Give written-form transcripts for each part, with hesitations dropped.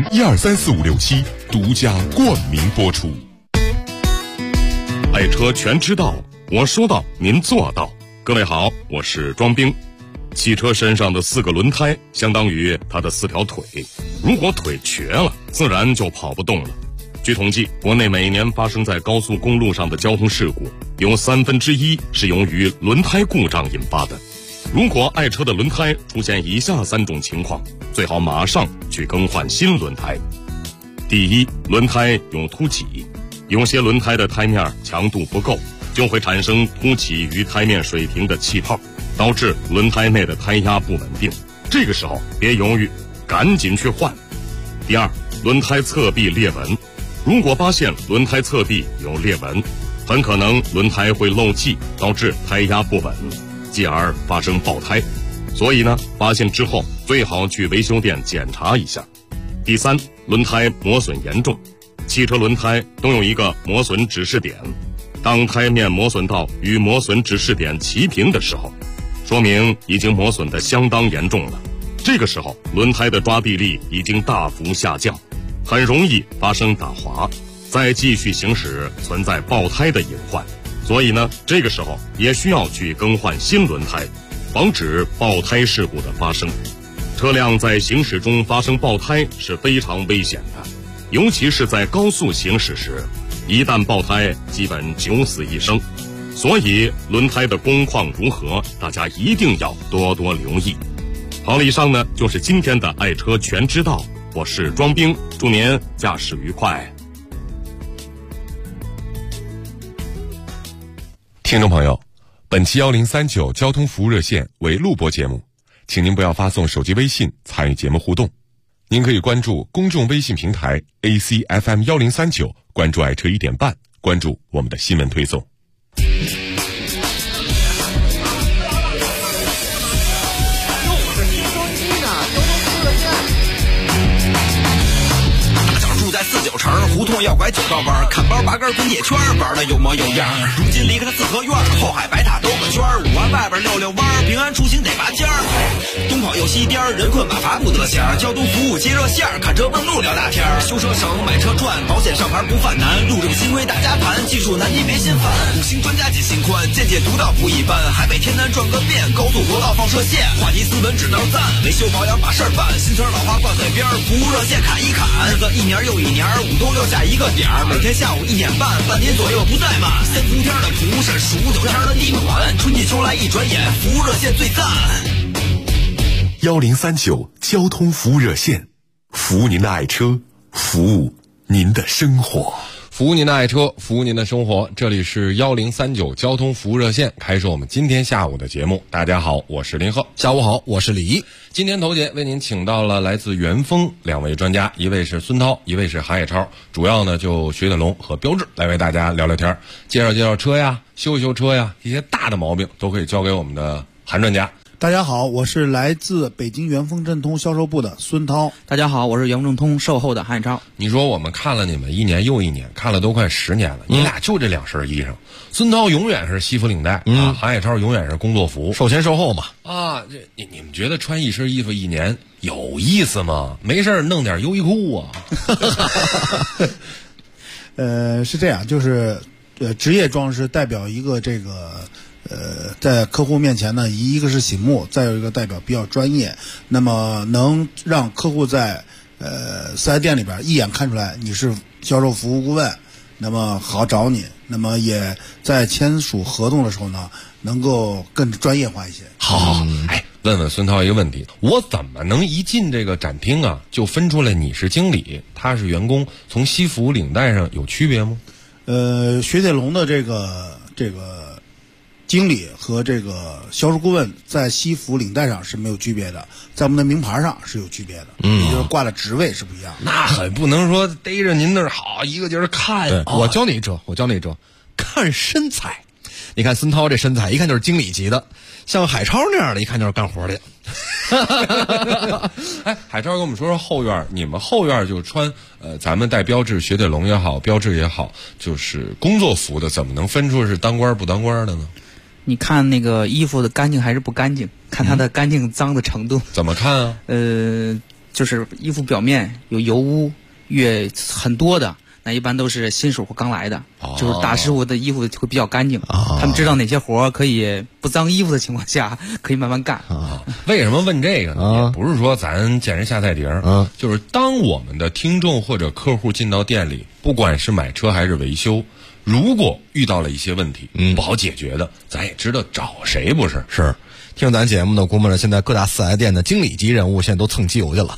0123456独家冠名播出。爱车全知道，我说到您做到。各位好，我是庄兵。汽车身上的4个轮胎相当于它的4条腿，如果腿瘸了，自然就跑不动了。据统计，国内每年发生在高速公路上的交通事故，有1/3是由于轮胎故障引发的。如果爱车的轮胎出现以下3种情况，最好马上去更换新轮胎。第一，轮胎有凸起，有些轮胎的胎面强度不够，就会产生凸起于胎面水平的气泡，导致轮胎内的胎压不稳定。这个时候别犹豫，赶紧去换。第二，轮胎侧壁裂纹，如果发现轮胎侧壁有裂纹，很可能轮胎会漏气，导致胎压不稳，继而发生爆胎。所以呢，发现之后最好去维修店检查一下。第三，轮胎磨损严重，汽车轮胎都有一个磨损指示点，当胎面磨损到与磨损指示点齐平的时候，说明已经磨损得相当严重了。这个时候轮胎的抓地力已经大幅下降，很容易发生打滑，再继续行驶存在爆胎的隐患。所以呢，这个时候也需要去更换新轮胎，防止爆胎事故的发生。车辆在行驶中发生爆胎是非常危险的，尤其是在高速行驶时，一旦爆胎基本九死一生。所以轮胎的工况如何，大家一定要多多留意。好了，以上呢就是今天的爱车全知道，我是庄兵，祝您驾驶愉快。听众朋友，本期1039交通服务热线为录播节目，请您不要发送手机微信参与节目互动。您可以关注公众微信平台 ACFM1039，关注爱车1点半，关注我们的新闻推送。 49城胡同要拐9道弯，看包拔根滚铁圈，玩的有模有样。如今离开了4合院，后海白塔兜个圈，5环外边溜弯，平安出行得拔尖儿。东跑右西颠，人困马乏不得闲。交通服务接热线，看车问路聊大天。修车省买车赚，保险上牌不犯难。路政新规大家谈，技术难题别心烦。5星专家解心宽，见解独到不一般。海北天南转个遍，高速国道放射线。话题斯文只能赞，维修保养把事儿办。新车老花灌嘴边，服务热线砍一砍。日子一年又一年，5都留下一个点儿，每天下午1点半，半年左右不怠慢。3伏天的蒲是数9天的地暖，春季秋来一转眼，服务热线最赞。 1039交通服务热线，服务您的爱车，服务您的生活。 服务您的爱车，服务您的生活。这里是1039交通服务热线，开始我们今天下午的节目。大家好，我是林鹤。 下午好，我是李毅。 今天头节为您请到了来自元丰2位专家，一位是孙涛，一位是韩野超，主要呢就雪铁龙和标致来为大家聊聊天，介绍介绍车呀，修一修车呀，一些大的毛病都可以交给我们的韩专家。 大家好，我是来自北京元丰正通销售部的孙涛。 大家好，我是元丰正通售后的韩野超。 你说我们看了你们1年又1年，看了都快10年了，你俩就这2身衣裳。孙涛永远是西服领带啊，韩野超永远是工作服， 售前售后嘛。 啊，这你们觉得穿一身衣服1年有意思吗？没事弄点优衣库啊。 是这样，就是职业装饰代表一个这个。在客户面前呢，一个是醒目，再有一个代表比较专业，那么能让客户在4S店里边一眼看出来你是销售服务顾问，那么好找你，那么也在签署合同的时候呢，能够更专业化一些。 好，哎，问问孙涛一个问题，我怎么能一进这个展厅啊，就分出来你是经理，他是员工，从西服领带上有区别吗？ 雪铁龙的这个经理和这个销售顾问在西服领带上是没有区别的，在我们的名牌上是有区别的，也就是挂的职位是不一样的。 那很不能说逮着您那儿好一个劲儿看。 对，我教你一招，看身材。你看孙涛这身材一看就是经理级的，像海超那样的一看就是干活的。 哎，海超跟我们说说后院，你们后院就穿咱们带标致雪铁龙也好，标致也好，就是工作服的，怎么能分出是当官不当官的呢？ 你看那个衣服的干净还是不干净，看它的干净脏的程度。 怎么看啊？ 就是衣服表面有油污越很多的，那一般都是新手或刚来的，就是大师傅的衣服会比较干净，他们知道哪些活可以不脏衣服的情况下可以慢慢干。 为什么问这个呢？也不是说咱见人下菜碟儿，就是当我们的听众或者客户进到店里，不管是买车还是维修，如果遇到了一些问题，不好解决的，咱也知道找谁不是？ 是。听咱节目的，估摸着现在各大4S店的经理级人物现在都蹭机油去了。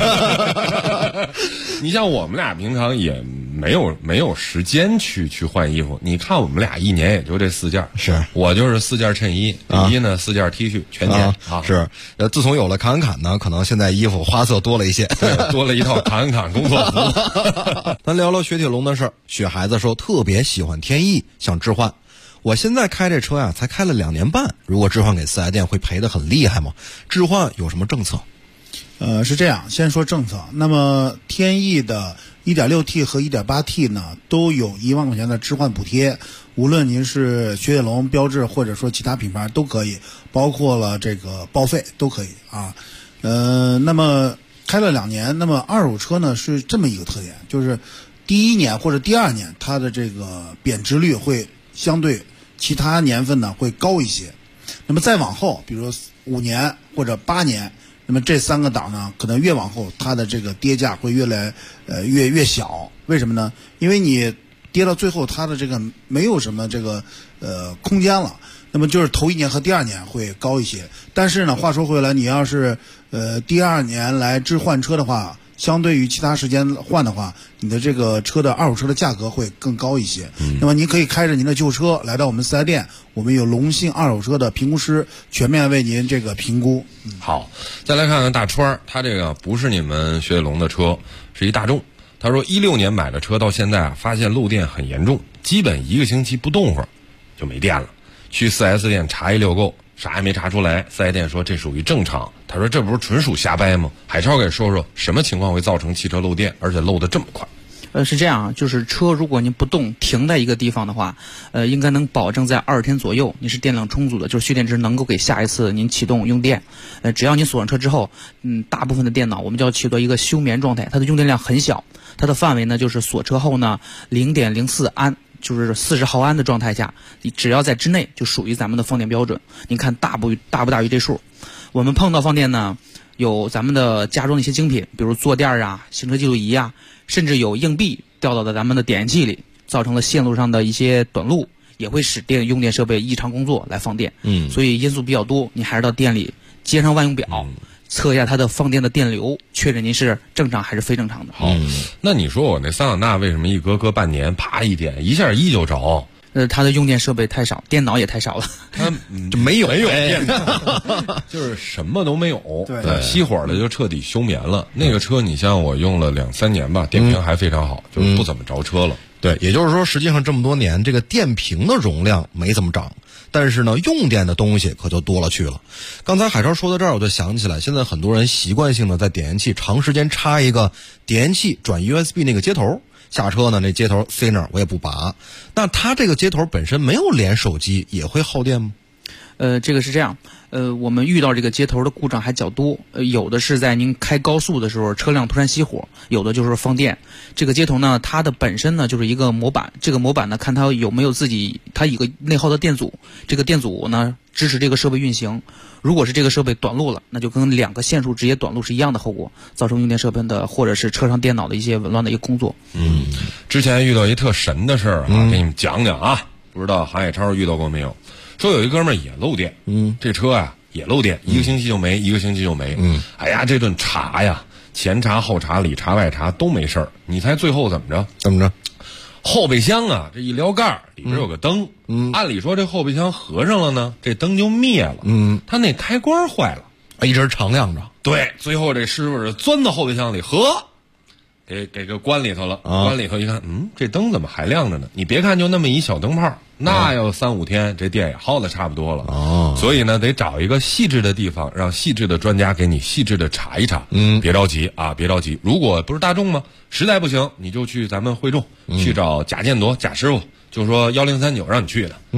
你像我们俩平常也没有时间去换衣服，你看我们俩一年也就这4件， 是我就是4件衬衣，第一呢4件 T 恤全年是。自从有了侃侃呢，可能现在衣服花色多了一些， 多了一套侃侃工作服。 咱聊聊雪铁龙的事儿。雪孩子说特别喜欢天翼，想置换。我现在开这车呀，才开了2年半，如果置换给4S店会赔得很厉害吗？置换有什么政策？ 是这样，先说政策。那么天翼的 1.6T 和 1.8T 呢，都有1万块钱的置换补贴，无论您是雪铁龙、标致或者说其他品牌都可以，包括了这个报废都可以啊。那么开了2年，那么二手车呢是这么一个特点，就是第1年或者第2年它的这个贬值率会相对其他年份呢会高一些，那么再往后，比如说5年或者8年，那么这3个档呢，可能越往后它的这个跌价会越小。为什么呢？因为你跌到最后，它的这个没有什么这个空间了。那么就是头1年和第2年会高一些。但是呢，话说回来，你要是第2年来置换车的话，相对于其他时间换的话，你的这个车的二手车的价格会更高一些。那么您可以开着您的旧车来到我们4S店，我们有龙信二手车的评估师全面为您这个评估。 好，再来看看大川，他这个不是你们雪铁龙的车，是一大众。他说16年买的车到现在啊，发现漏电很严重，基本1个星期不动会儿就没电了。去 4S 店查一溜够，啥也没查出来。4S 店说这属于正常。他说这不是纯属瞎掰吗？海超给说说什么情况会造成汽车漏电，而且漏得这么快？ 是这样，就是车如果您不动停在一个地方的话，应该能保证在20天左右你是电量充足的，就是蓄电池能够给下一次您启动用电。只要您锁上车之后，大部分的电脑我们就要起到一个休眠状态，它的用电量很小，它的范围呢就是锁车后呢 0.04 安。就是40毫安的状态下，你只要在之内就属于咱们的放电标准。您看大不大于这数？我们碰到放电呢，有咱们的加装的一些精品，比如坐垫啊、行车记录仪啊，甚至有硬币掉到了咱们的点烟器里，造成了线路上的一些短路，也会使用电设备异常工作来放电。所以因素比较多，你还是到店里接上万用表。测一下它的放电的电流，确认您是正常还是非正常的。 好，那你说我那桑塔纳为什么一隔半年啪一点一下1就着？ 它的用电设备太少，电脑也太少了， 它就没有电脑，就是什么都没有。 对， 熄火了就彻底休眠了。那个车你像我用了2-3年吧，电瓶还非常好，就是不怎么着车了。 对，也就是说，实际上这么多年，这个电瓶的容量没怎么涨，但是呢，用电的东西可就多了去了。刚才海超说到这儿，我就想起来，现在很多人习惯性的在点烟器长时间插一个点烟器转 USB 那个接头，下车呢，那接头塞那儿我也不拔。那它这个接头本身没有连手机，也会耗电吗？ 这个是这样，我们遇到这个接头的故障还较多，有的是在您开高速的时候车辆突然熄火，有的就是放电。这个接头呢，它的本身呢就是一个模板，这个模板呢看它有没有它一个内耗的电阻，这个电阻呢支持这个设备运行。如果是这个设备短路了，那就跟2个线束直接短路是一样的后果，造成用电设备的或者是车上电脑的一些紊乱的一个工作。 之前遇到一特神的事儿啊，给你们讲讲啊，不知道韩海超遇到过没有？说有一哥们儿也漏电，这车啊也漏电，1个星期就没，1个星期就没。哎呀，这顿查呀，前查后查里查外查都没事儿。你猜最后怎么着？后备箱啊，这一撩盖里边有个灯，按理说这后备箱合上了呢，这灯就灭了。他那开关坏了， 一直常亮着。 对，最后这师傅是钻到后备箱里，给关里头了。关里头一看，这灯怎么还亮着呢？你别看就那么一小灯泡，那要3-5天，这电也耗得差不多了。所以呢，得找一个细致的地方，让细致的专家给你细致的查一查。别着急啊，别着急。如果不是大众吗？实在不行，你就去咱们汇众，去找贾建铎贾师傅，就说1039让你去的。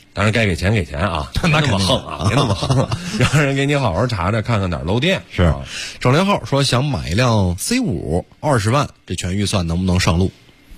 当然该给钱给钱啊，别那么横啊，别那么横，让人给你好好查查，看看哪儿漏电。 是啊， 整连号说想买一辆 C5 20万，这全预算能不能上路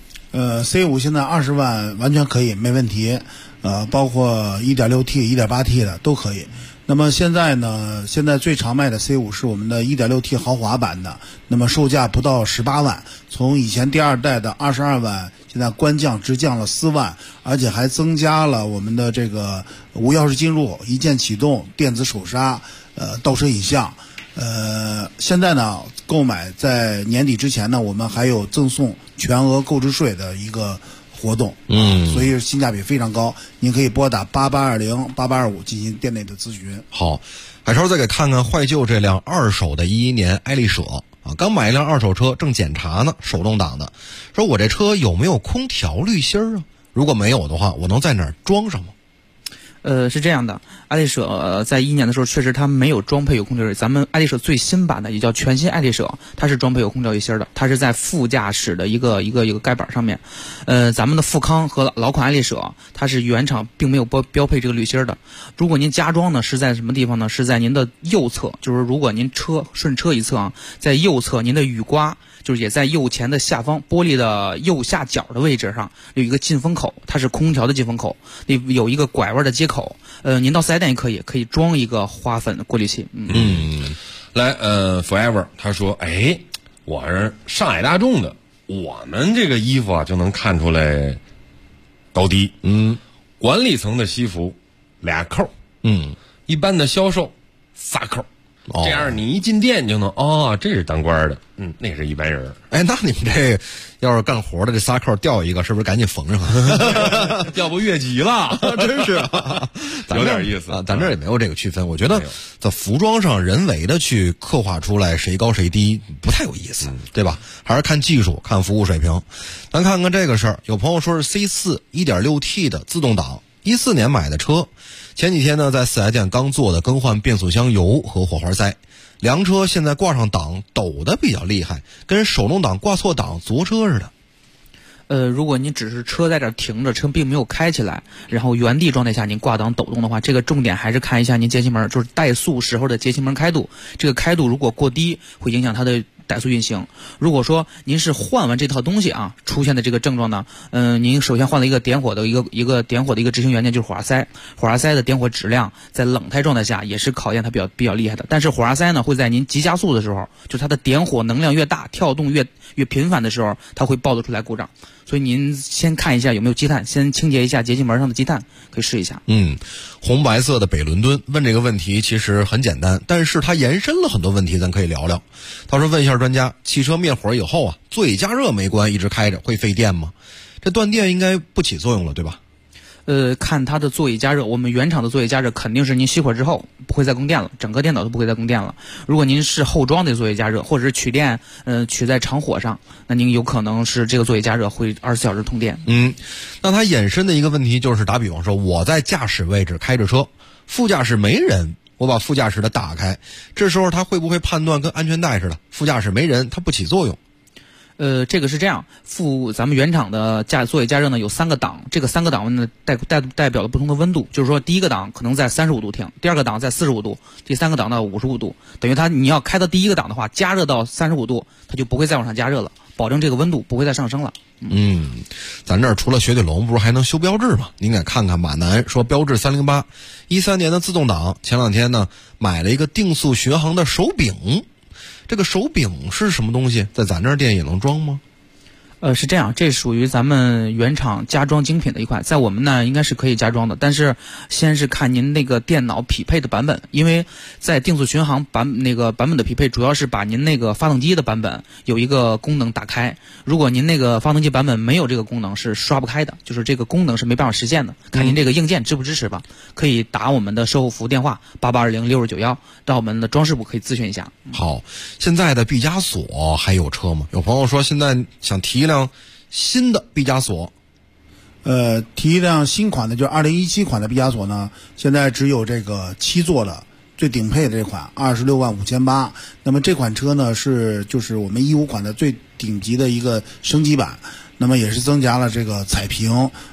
？C5 现在20万完全可以，没问题。包括 1.6T、1.8T 的都可以。那么现在呢？现在最常卖的 C5 是我们的 1.6T 豪华版的，那么售价不到18万，从以前第二代的22万，现在官降直降了4万，而且还增加了我们的这个无钥匙进入、一键启动、电子手刹、倒车影像。现在呢，购买在年底之前呢，我们还有赠送全额购置税的一个活动，所以性价比非常高。您可以拨打8820-8825进行店内的咨询。 好，海超再给看看坏旧这辆二手的11年爱丽舍啊，刚买一辆二手车，正检查呢，手动挡的。说我这车有没有空调滤芯啊？如果没有的话，我能在哪儿装上吗？ 是这样的，爱丽舍在11年的时候，确实它没有装配有空调滤。咱们爱丽舍最新版的也叫全新爱丽舍，它是装配有空调滤芯的，它是在副驾驶的一个盖板上面。咱们的富康和老款爱丽舍，它是原厂并没有标配这个滤芯的。如果您加装呢，是在什么地方呢？是在您的右侧，就是如果您顺车一侧啊，在右侧您的雨刮，就是也在右前的下方玻璃的右下角的位置上有一个进风口，它是空调的进风口，有一个拐弯的接口。您到4S店也可以装一个花粉过滤器。 来，Forever 他说，我是上海大众的，我们这个衣服啊就能看出来高低。管理层的西服2扣，一般的销售3扣。这样你一进店就能这是当官的，那是一般人。 那你们这要是干活的这仨扣掉一个，是不是赶紧缝上啊？ 要不越级了， 真是有点意思啊。咱这也没有这个区分，我觉得在服装上人为的去刻画出来谁高谁低不太有意思，对吧？还是看技术，看服务水平。咱看看这个事儿，有朋友说是 C4 1.6T 的自动挡，14年买的车。前几天呢，在4S店刚做的更换变速箱油和火花塞，凉车现在挂上档抖得比较厉害，跟手动挡挂错档坐车似的。 如果您只是车在这停着，车并没有开起来，然后原地状态下您挂档抖动的话，这个重点还是看一下您节气门，就是怠速时候的节气门开度。这个开度如果过低，会影响它的怠速运行。如果说您是换完这套东西啊，出现的这个症状呢，您首先换了一个点火的一个点火的一个执行元件，就是火花塞。火花塞的点火质量在冷态状态下也是考验它比较厉害的。但是火花塞呢，会在您急加速的时候，就它的点火能量越大，跳动越频繁的时候，它会暴露出来故障。所以您先看一下有没有积碳，先清洁一下节气门上的积碳，可以试一下。 红白色的北伦敦问这个问题其实很简单，但是它延伸了很多问题，咱可以聊聊。他说问一下专家，汽车灭火以后啊，座椅加热没关，一直开着会费电吗？这断电应该不起作用了，对吧？ 看它的座椅加热，我们原厂的座椅加热肯定是您熄火之后不会再供电了，整个电脑都不会再供电了。如果您是后装的座椅加热，或者是取电取在长火上，那您有可能是这个座椅加热会24小时通电。 那它衍生的一个问题就是，打比方说我在驾驶位置开着车，副驾驶没人，我把副驾驶的打开，这时候它会不会判断跟安全带似的，副驾驶没人它不起作用？ 这个是这样，咱们原厂的座椅加热呢有3个档，这个3个档呢代表了不同的温度，就是说第一个档可能在35度停，第二个档在45度，第3个档到55度，等于你要开到第一个档的话，加热到35度，它就不会再往上加热了，保证这个温度不会再上升了。 咱这儿除了雪铁龙，不是还能修标致吗？您敢看看马南说标致308 13年的自动挡，前2天呢买了一个定速巡航的手柄。这个手柄是什么东西？在咱这儿店也能装吗？ 是这样，这属于咱们原厂加装精品的一款，在我们呢应该是可以加装的，但是先是看您那个电脑匹配的版本，因为在定速巡航版本的匹配，主要是把您那个发动机的版本有一个功能打开，如果您那个发动机版本没有这个功能是刷不开的，就是这个功能是没办法实现的，看您这个硬件支不支持吧。可以打我们的售后服务电话8820-6091，到我们的装饰部可以咨询一下。 好，现在的毕加索还有车吗？有朋友说现在想提一辆新的毕加索， 提一辆新款的，就是2017款的毕加索呢，现在只有这个7座的最顶配的这款265800。那么这款车呢就是我们15款的最顶级的一个升级版，那么也是增加了这个彩屏，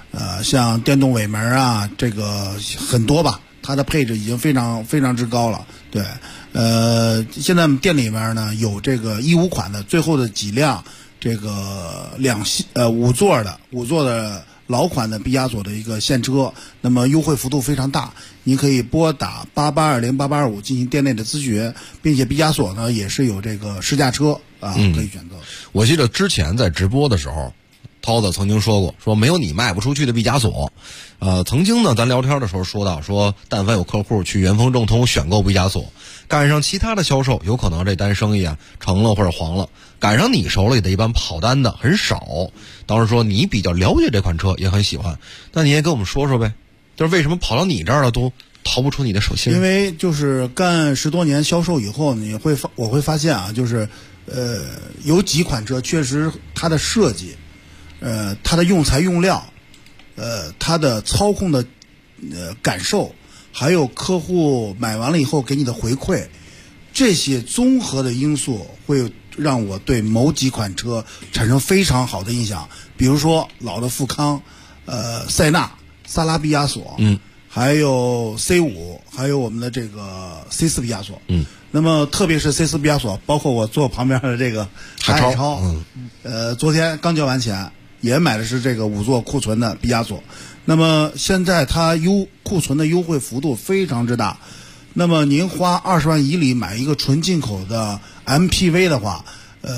像电动尾门啊，这个很多吧，它的配置已经非常非常之高了。对，现在店里面呢有这个15款的最后的几辆这个5座的老款的毕加索的一个现车，那么优惠幅度非常大，您可以拨打88208825进行店内的咨询，并且毕加索呢也是有这个试驾车可以选择。 我记得之前在直播的时候，涛子曾经说没有你卖不出去的毕加索。曾经呢咱聊天的时候说到说，但凡有客户去元丰正通选购毕加索，赶上其他的销售，有可能这单生意成了或者黄了，赶上你手里的一般跑单的很少。当时说你比较了解这款车，也很喜欢，那你也跟我们说说呗，就是为什么跑到你这儿了都逃不出你的手心？ 因为就是干10多年销售以后，我会发现就是有几款车确实它的设计，它的用材用料，它的操控的感受，还有客户买完了以后给你的回馈，这些综合的因素会让我对某几款车产生非常好的印象。比如说老的富康，塞纳、萨拉毕加索，还有 C5， 还有我们的这个 C4 毕加索，那么特别是 C4 毕加索，包括我坐旁边的这个海超，昨天刚交完钱，也买的是这个5座库存的毕加索。那么现在它库存的优惠幅度非常之大，那么您花20万以里买一个纯进口的 MPV 的话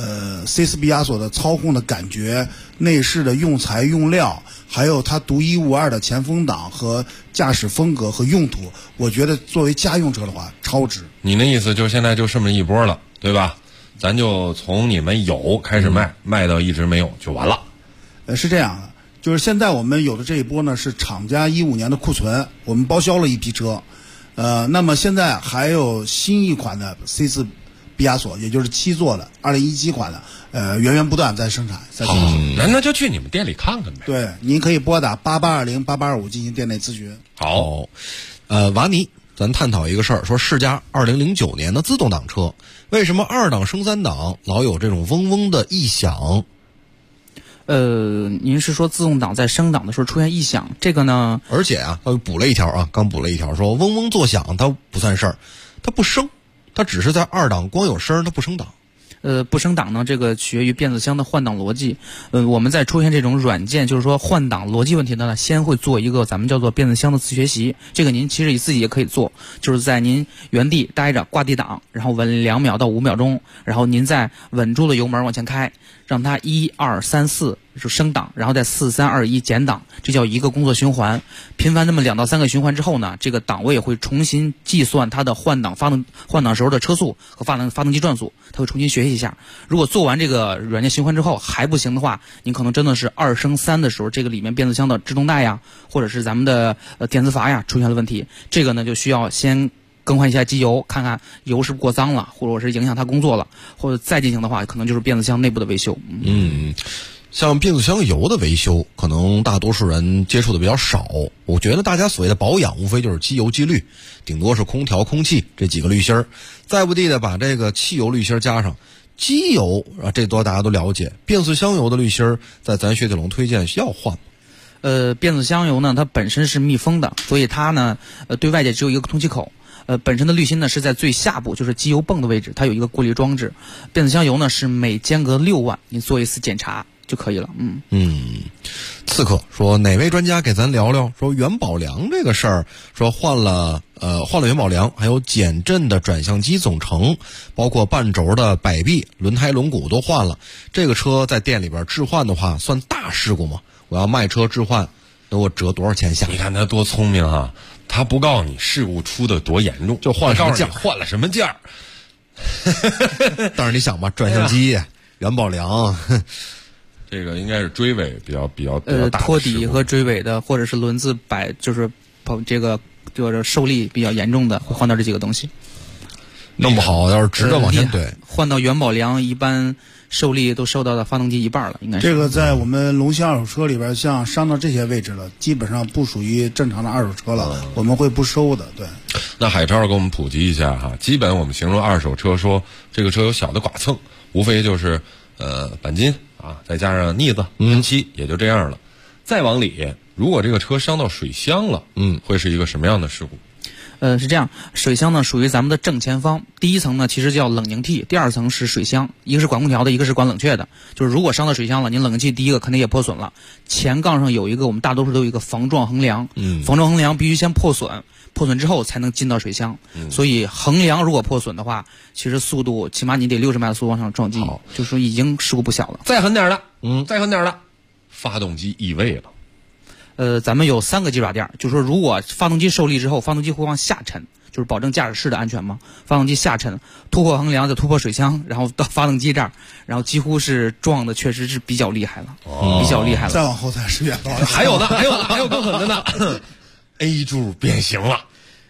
，C4 毕加索的操控的感觉、内饰的用材用料，还有它独一无二的前风挡和驾驶风格和用途，我觉得作为家用车的话超值。 你那意思就现在就这么一波了，对吧？咱就从你们有开始卖到一直没有就完了。 是这样的，就是现在我们有的这一波呢是厂家15年的库存，我们包销了一批车，那么现在还有新一款的 C4 毕加索，也就是7座的2017款的，源源不断在生产。 好，那就去你们店里看看呗。 对，您可以拨打88208825进行店内咨询。 好，瓦尼，咱探讨一个事儿，说世嘉2009年的自动挡车，为什么2档升3档老有这种嗡嗡的异响？ 您是说自动挡在升档的时候出现异响？这个呢？ 而且他补了一条刚补了一条，说嗡嗡作响它不算事儿，它不升，它只是在2档光有声，它不升档。 不升档呢，这个取决于变速箱的换挡逻辑。我们在出现这种软件，就是说换挡逻辑问题的呢，先会做一个咱们叫做变速箱的自学习。这个您其实自己也可以做，就是在您原地待着挂 D 档，然后稳2秒到5秒钟，然后您再稳住了油门往前开，让它1、2、3、4就升档，然后再4、3、2、1减档，这叫一个工作循环。频繁这么2到3个循环之后呢，这个档位会重新计算它的换挡时候的车速和发动机转速，它会重新学习一下。如果做完这个软件循环之后还不行的话，您可能真的是2升3的时候，这个里面变速箱的制动带呀，或者是咱们的电磁阀呀出现了问题，这个呢就需要先更换一下机油，看看油是不是过脏了，或者是影响它工作了，或者再进行的话，可能就是变速箱内部的维修。 像变速箱油的维修，可能大多数人接触的比较少。我觉得大家所谓的保养，无非就是机油、机滤，顶多是空调、空气这几个滤芯儿，再不济的把这个汽油滤芯加上。机油这多大家都了解。变速箱油的滤芯儿，在咱雪铁龙推荐要换吗？ 变速箱油呢，它本身是密封的，所以它呢，对外界只有一个通气口。本身的滤芯呢是在最下部，就是机油泵的位置，它有一个过滤装置。变速箱油呢是每间隔6万，你做一次检查就可以了。 刺客说哪位专家给咱聊聊说元宝梁这个事儿，说换了元宝梁，还有减震的转向机总成，包括半轴的摆臂、轮胎轮毂都换了。这个车在店里边置换的话算大事故吗？我要卖车置换，给我折多少钱下？ 你看他多聪明啊，他不告诉你事故出的多严重， 就换什么件， 换了什么件儿。 但是你想吧，转向机、元宝梁， 这个应该是追尾比较大。 托底和追尾的，或者是轮子就是受力比较严重的，会换到这几个东西。 弄不好要是直着往前怼， 换到元宝梁一般受力都受到了发动机一半了，应该是。 这个在我们龙兴二手车里边，像伤到这些位置了，基本上不属于正常的二手车了，我们会不收的。对。 那海超给我们普及一下哈，基本我们形容二手车说这个车有小的剐蹭，无非就是钣金啊，再加上腻子、喷漆，也就这样了。再往里如果这个车伤到水箱了，会是一个什么样的事故？ 是这样，水箱呢属于咱们的正前方，第一层呢其实叫冷凝屉，第二层是水箱，一个是管空调的，一个是管冷却的。就是如果伤到水箱了，您冷凝器第一个肯定也破损了，前杠上有一个，我们大多数都有一个防撞横梁，防撞横梁必须先破损，破损之后才能进到水箱，所以横梁如果破损的话，其实速度起码你得60迈的速度往上撞击，就说已经事故不小了。 再狠点的，再狠点的，发动机异味了。 咱们有3个鸡爪垫，就是说如果发动机受力之后，发动机会往下沉，就是保证驾驶室的安全嘛。发动机下沉，突破横梁，再突破水箱，然后到发动机这儿，然后几乎是撞的确实是比较厉害了，比较厉害了。 再往后才是远方。 还有更狠的呢，A 柱变形了。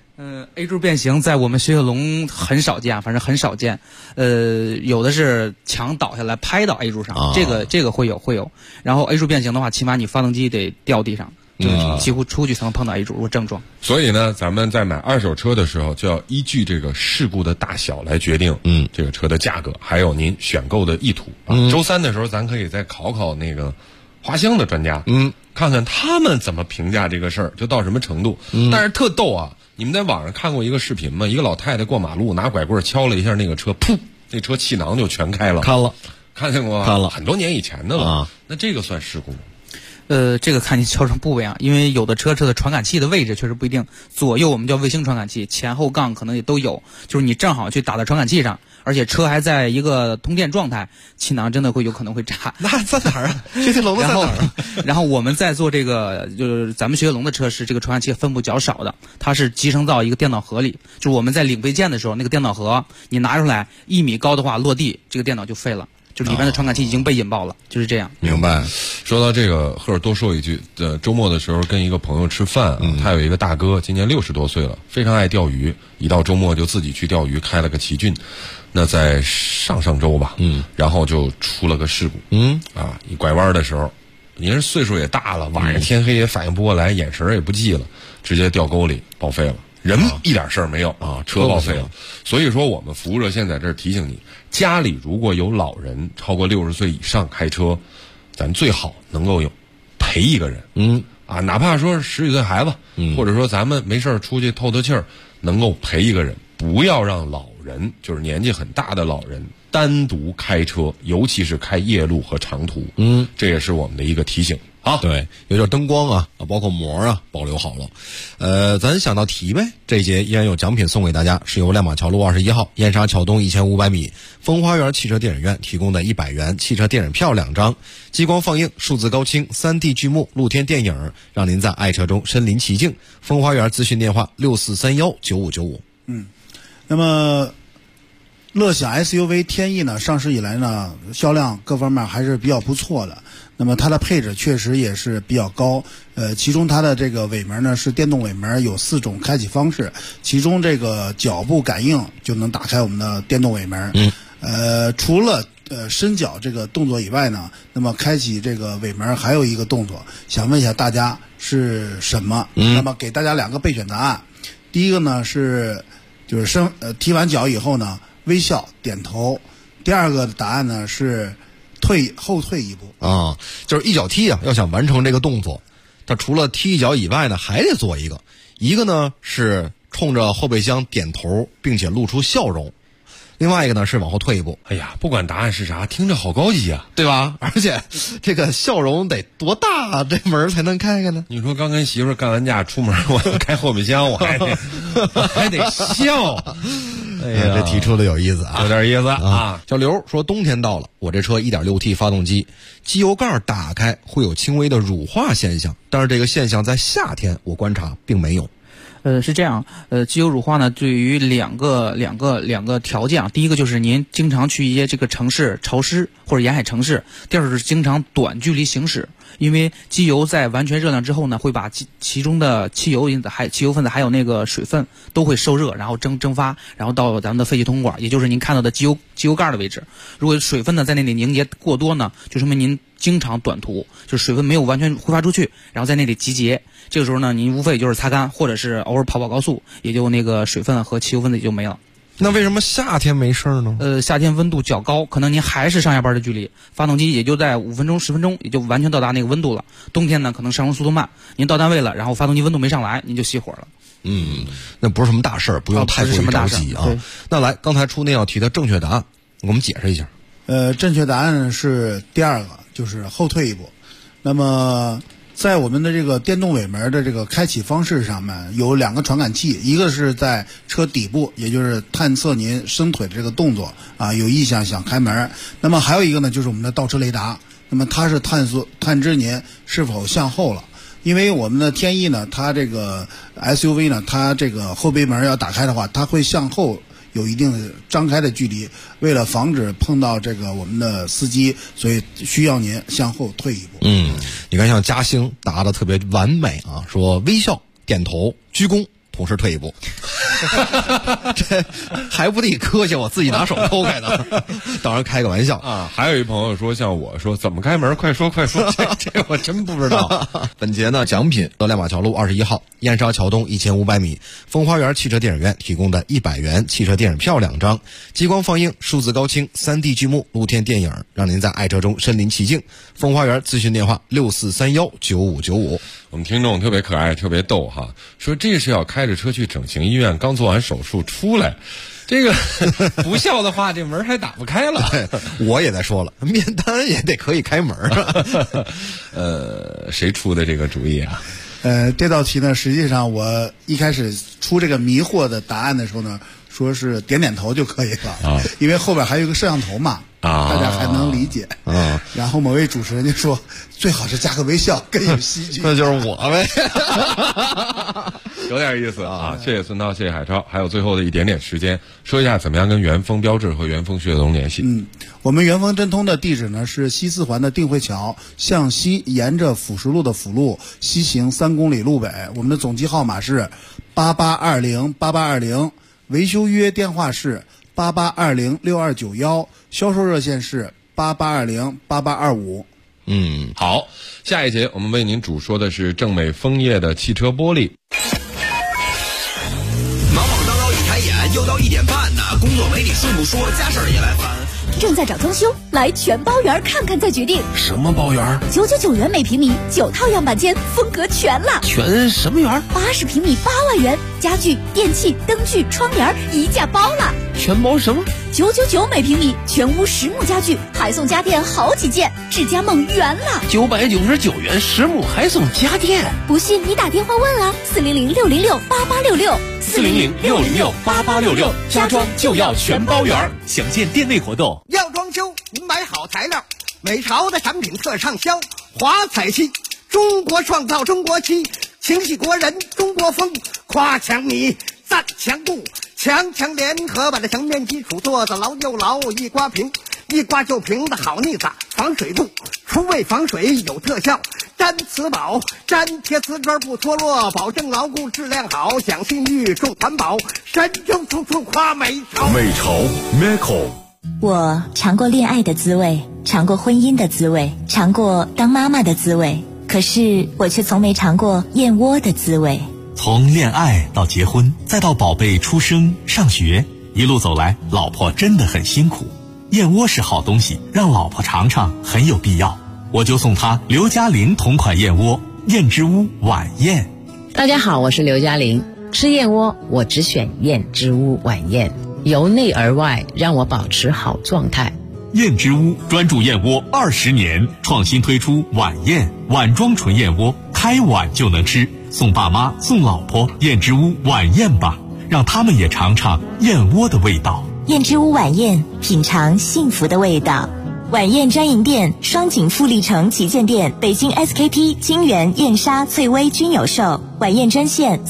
A 柱变形在我们雪铁龙很少见，反正很少见。有的是墙倒下来拍到 A 柱上，这个会有。然后 A 柱变形的话，起码你发动机得掉地上，就是几乎出去才能碰到 A 柱，如果正撞。 所以呢，咱们在买二手车的时候，就要依据这个事故的大小来决定，这个车的价格，还有您选购的意图。周3的时候，咱可以再考那个花乡的专家，看看他们怎么评价这个事儿，就到什么程度。但是特逗啊！你们在网上看过一个视频吗？一个老太太过马路，拿拐棍敲了一下那个车，噗，那车气囊就全开了。看见过吗？ 看了， 很多年以前的了。那这个算事故吗？ 这个看你敲成部位啊，因为有的车的传感器的位置确实不一定，左右我们叫卫星传感器，前后杠可能也都有，就是你正好去打在传感器上，而且车还在一个通电状态，气囊真的有可能会炸。 那在哪儿啊？雪铁龙在哪儿啊？ 然后我们在做这个，就是咱们雪铁龙的车是这个传感器分布较少的，它是集成到一个电脑盒里，就是我们在领备件的时候，那个电脑盒你拿出来1米高的话落地，这个电脑就废了。就里面的传感器已经被引爆了，就是这样。 明白。 说到这个，赫尔多说一句，周末的时候跟一个朋友吃饭他有一个大哥，今年60多岁了，非常爱钓鱼，一到周末就自己去钓鱼，开了个奇骏。那在上周吧，然后就出了个事故，一拐弯的时候，您是岁数也大了，晚上天黑也反应不过来，眼神也不济了，直接掉沟里报废了。人一点事儿没有车报废了。所以说我们服务热线在这儿提醒你，家里如果有老人超过60岁以上开车，咱最好能够陪一个人，哪怕说10几岁孩子，或者说咱们没事出去透透气儿，能够陪一个人，不要让老人，就是年纪很大的老人单独开车，尤其是开夜路和长途，这也是我们的一个提醒。好， 对，有点灯光啊，包括膜啊，保留好了。咱想到题呗，这一节依然有奖品送给大家，是由亮马桥路21号燕莎桥东1500米风花园汽车电影院提供的100元汽车电影票2张，激光放映、数字高清、3D 剧目、露天电影，让您在爱车中身临其境。风花园咨询电话64319595。 那么乐享 SUV 天翼呢，上市以来呢，销量各方面还是比较不错的。那么它的配置确实也是比较高，其中它的这个尾门呢是电动尾门，有4种开启方式，其中这个脚部感应就能打开我们的电动尾门。除了伸脚这个动作以外呢，那么开启这个尾门还有一个动作，想问一下大家是什么？那么给大家2个备选答案，第一个呢是就是踢完脚以后呢微笑点头，第2个答案呢是后退一步啊，就是一脚踢啊，要想完成这个动作，他除了踢一脚以外呢，还得做一个呢是冲着后备箱点头，并且露出笑容。另外一个呢是往后退一步。 哎呀，不管答案是啥，听着好高级啊， 对吧？而且这个笑容得多大啊，这门才能开开呢？ 你说刚跟媳妇干完架出门，我开后备箱，我还得笑。 哎呀，这提出的有意思啊， 有点意思啊。 小刘说，冬天到了，我这车 1.6T 发动机，机油盖打开会有轻微的乳化现象，但是这个现象在夏天我观察并没有。 是这样，机油乳化呢，对于两个条件啊。第一个就是您经常去一些这个城市潮湿或者沿海城市；第二个是经常短距离行驶，因为机油在完全热量之后呢，会把其中的汽油分子还有那个水分都会受热，然后蒸发，然后到咱们的废气通管，也就是您看到的机油盖的位置。如果水分呢在那里凝结过多呢，就说明您经常短途，就是水分没有完全挥发出去，然后在那里集结。这个时候呢，您无非就是擦干，或者是偶尔跑高速，也就那个水分和汽油分子也就没了。 那为什么夏天没事儿呢？ 夏天温度较高，可能您还是上下班的距离，发动机也就在5分钟10分钟也就完全到达那个温度了。冬天呢，可能上升速度慢，您到单位了，然后发动机温度没上来，您就熄火了。 那不是什么大事儿，不用太过于着急啊。那来，刚才出那道题的正确答案，我们解释一下。 正确答案是第二个，就是后退一步。那么在我们的这个电动尾门的这个开启方式上面有2个传感器，一个是在车底部，也就是探测您伸腿的这个动作啊，有意向想开门。那么还有一个呢，就是我们的倒车雷达，那么它是探知您是否向后了。因为我们的天翼呢，它这个 SUV 呢，它这个后备门要打开的话，它会向后有一定的张开的距离，为了防止碰到这个我们的司机，所以需要您向后退一步。 你看像嘉兴答的特别完美啊，说微笑、点头、鞠躬，同时退一步。这还不得磕下我自己拿手抠开的？当然开个玩笑啊。还有一朋友说，像我说怎么开门，快说快说，这我真不知道。 本节呢奖品亮马桥路21号燕莎桥东1500米风花园汽车电影院提供的100元汽车电影票2张，激光放映、数字高清、3D 剧目、露天电影，让您在爱车中身临其境。风花园咨询电话64319595。 我们听众特别可爱，特别逗哈，说这是要开着车去整形医院，刚做完手术出来，这个不笑的话，这门还打不开了。 我也在说了，面单也得可以开门。 谁出的这个主意啊？ 这道题呢，实际上我一开始出这个迷惑的答案的时候呢，说是点头就可以了啊，因为后边还有一个摄像头嘛。大家还能理解然后某位主持人就说最好是加个微笑，更有戏剧。 那就是我呗。 有点意思啊！谢谢孙涛，谢谢海超。还有最后的一点点时间，说一下怎么样跟元丰标致和元丰雪铁龙联系。 我们元丰真通的地址呢是西四环的定慧桥向西，沿着辅石路的辅路西行3公里路北。我们的总机号码是88208820，维修预约电话是88206291，销售热线是88208825。 好，下一节我们为您主说的是正美枫叶的汽车玻璃。 忙忙叨叨一抬眼，又到1点半呢，工作没你顺不说，家事儿也来烦。 正在找装修，来全包园看看再决定。 什么包园 ？999元每平米，9套样板间，风格全了。 全什么园 ？80平米8万元，家具、电器、灯具、窗帘一价包了。 全包什么 ？999每平米，全屋实木家具，还送家电好几件，智家梦圆了。 999元实木还送家电， 不信你打电话问啊，400-606-8866，400-606-8866， 家装就要全包圆。详见店内活动。 要装修，您买好材料，美潮的产品特畅销，华彩漆，中国创造中国漆，情系国人中国风，夸墙米，赞墙布，强联合把这墙面基础做得牢又牢，一刮平，一刮就平的好腻子，防水布，除味防水有特效，粘瓷宝，粘贴瓷砖不脱落，保证牢固质量好，讲信誉重环保，神州处处夸美潮。 美潮 Meko。 我尝过恋爱的滋味，尝过婚姻的滋味，尝过当妈妈的滋味，可是我却从没尝过燕窝的滋味。 从恋爱到结婚，再到宝贝出生上学，一路走来，老婆真的很辛苦。燕窝是好东西，让老婆尝尝很有必要。我就送她刘嘉玲同款燕窝，燕之屋晚宴。 大家好，我是刘嘉玲。吃燕窝，我只选燕之屋晚宴，由内而外让我保持好状态。 燕之屋专注燕窝20年，创新推出晚宴碗装纯燕窝，开碗就能吃。送爸妈送老婆燕之屋晚宴吧，让他们也尝尝燕窝的味道。 燕之屋晚宴，品尝幸福的味道。晚宴专营店双井富力城旗舰店、北京 SKP、金源、燕莎、翠微均有售。晚宴专线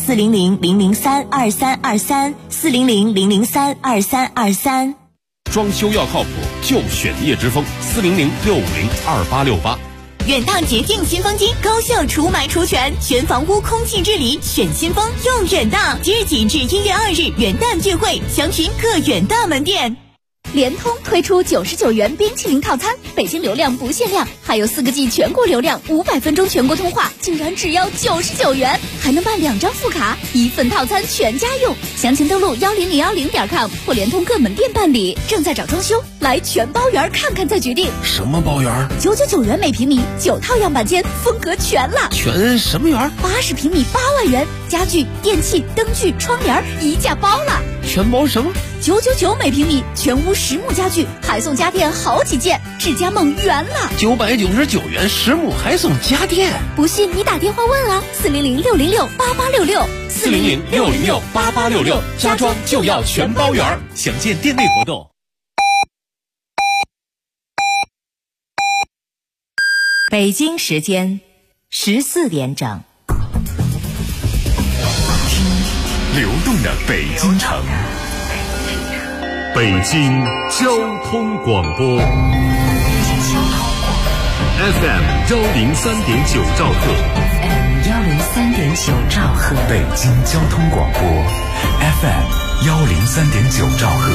400-003-2323，400-003-2323。 装修要靠谱，就选叶之峰，400-650-2868。 远大洁净新风机，高效除霾除醛，全房屋空气治理，选新风用远大。即日起至1月2日元旦聚会，详询各远大门店。 联通推出99元冰淇淋套餐，北京流量不限量，还有4个G 全国流量，500分钟全国通话，竟然只要99元，还能办2张副卡，1份套餐全家用。详情登录10010.com或联通各门店办理。正在找装修，来全包园看看再决定。 什么包园 ？999元每平米，9套样板间，风格全了。 全什么园 ？80平米8万元，家具、电器、灯具、窗帘一价包了。 全包什么 ？999每平米，全屋实木家具，还送家电好几件，智家梦圆了。 999元实木还送家电， 不信你打电话问啊，400-606-8866。 400-606-8866，家装就要全包圆。详见店内活动。 北京时间14点整。 流动的北京城， 北京交通广播 FM 103.9兆赫 103.9兆赫， 北京交通广播 FM 103.9兆赫。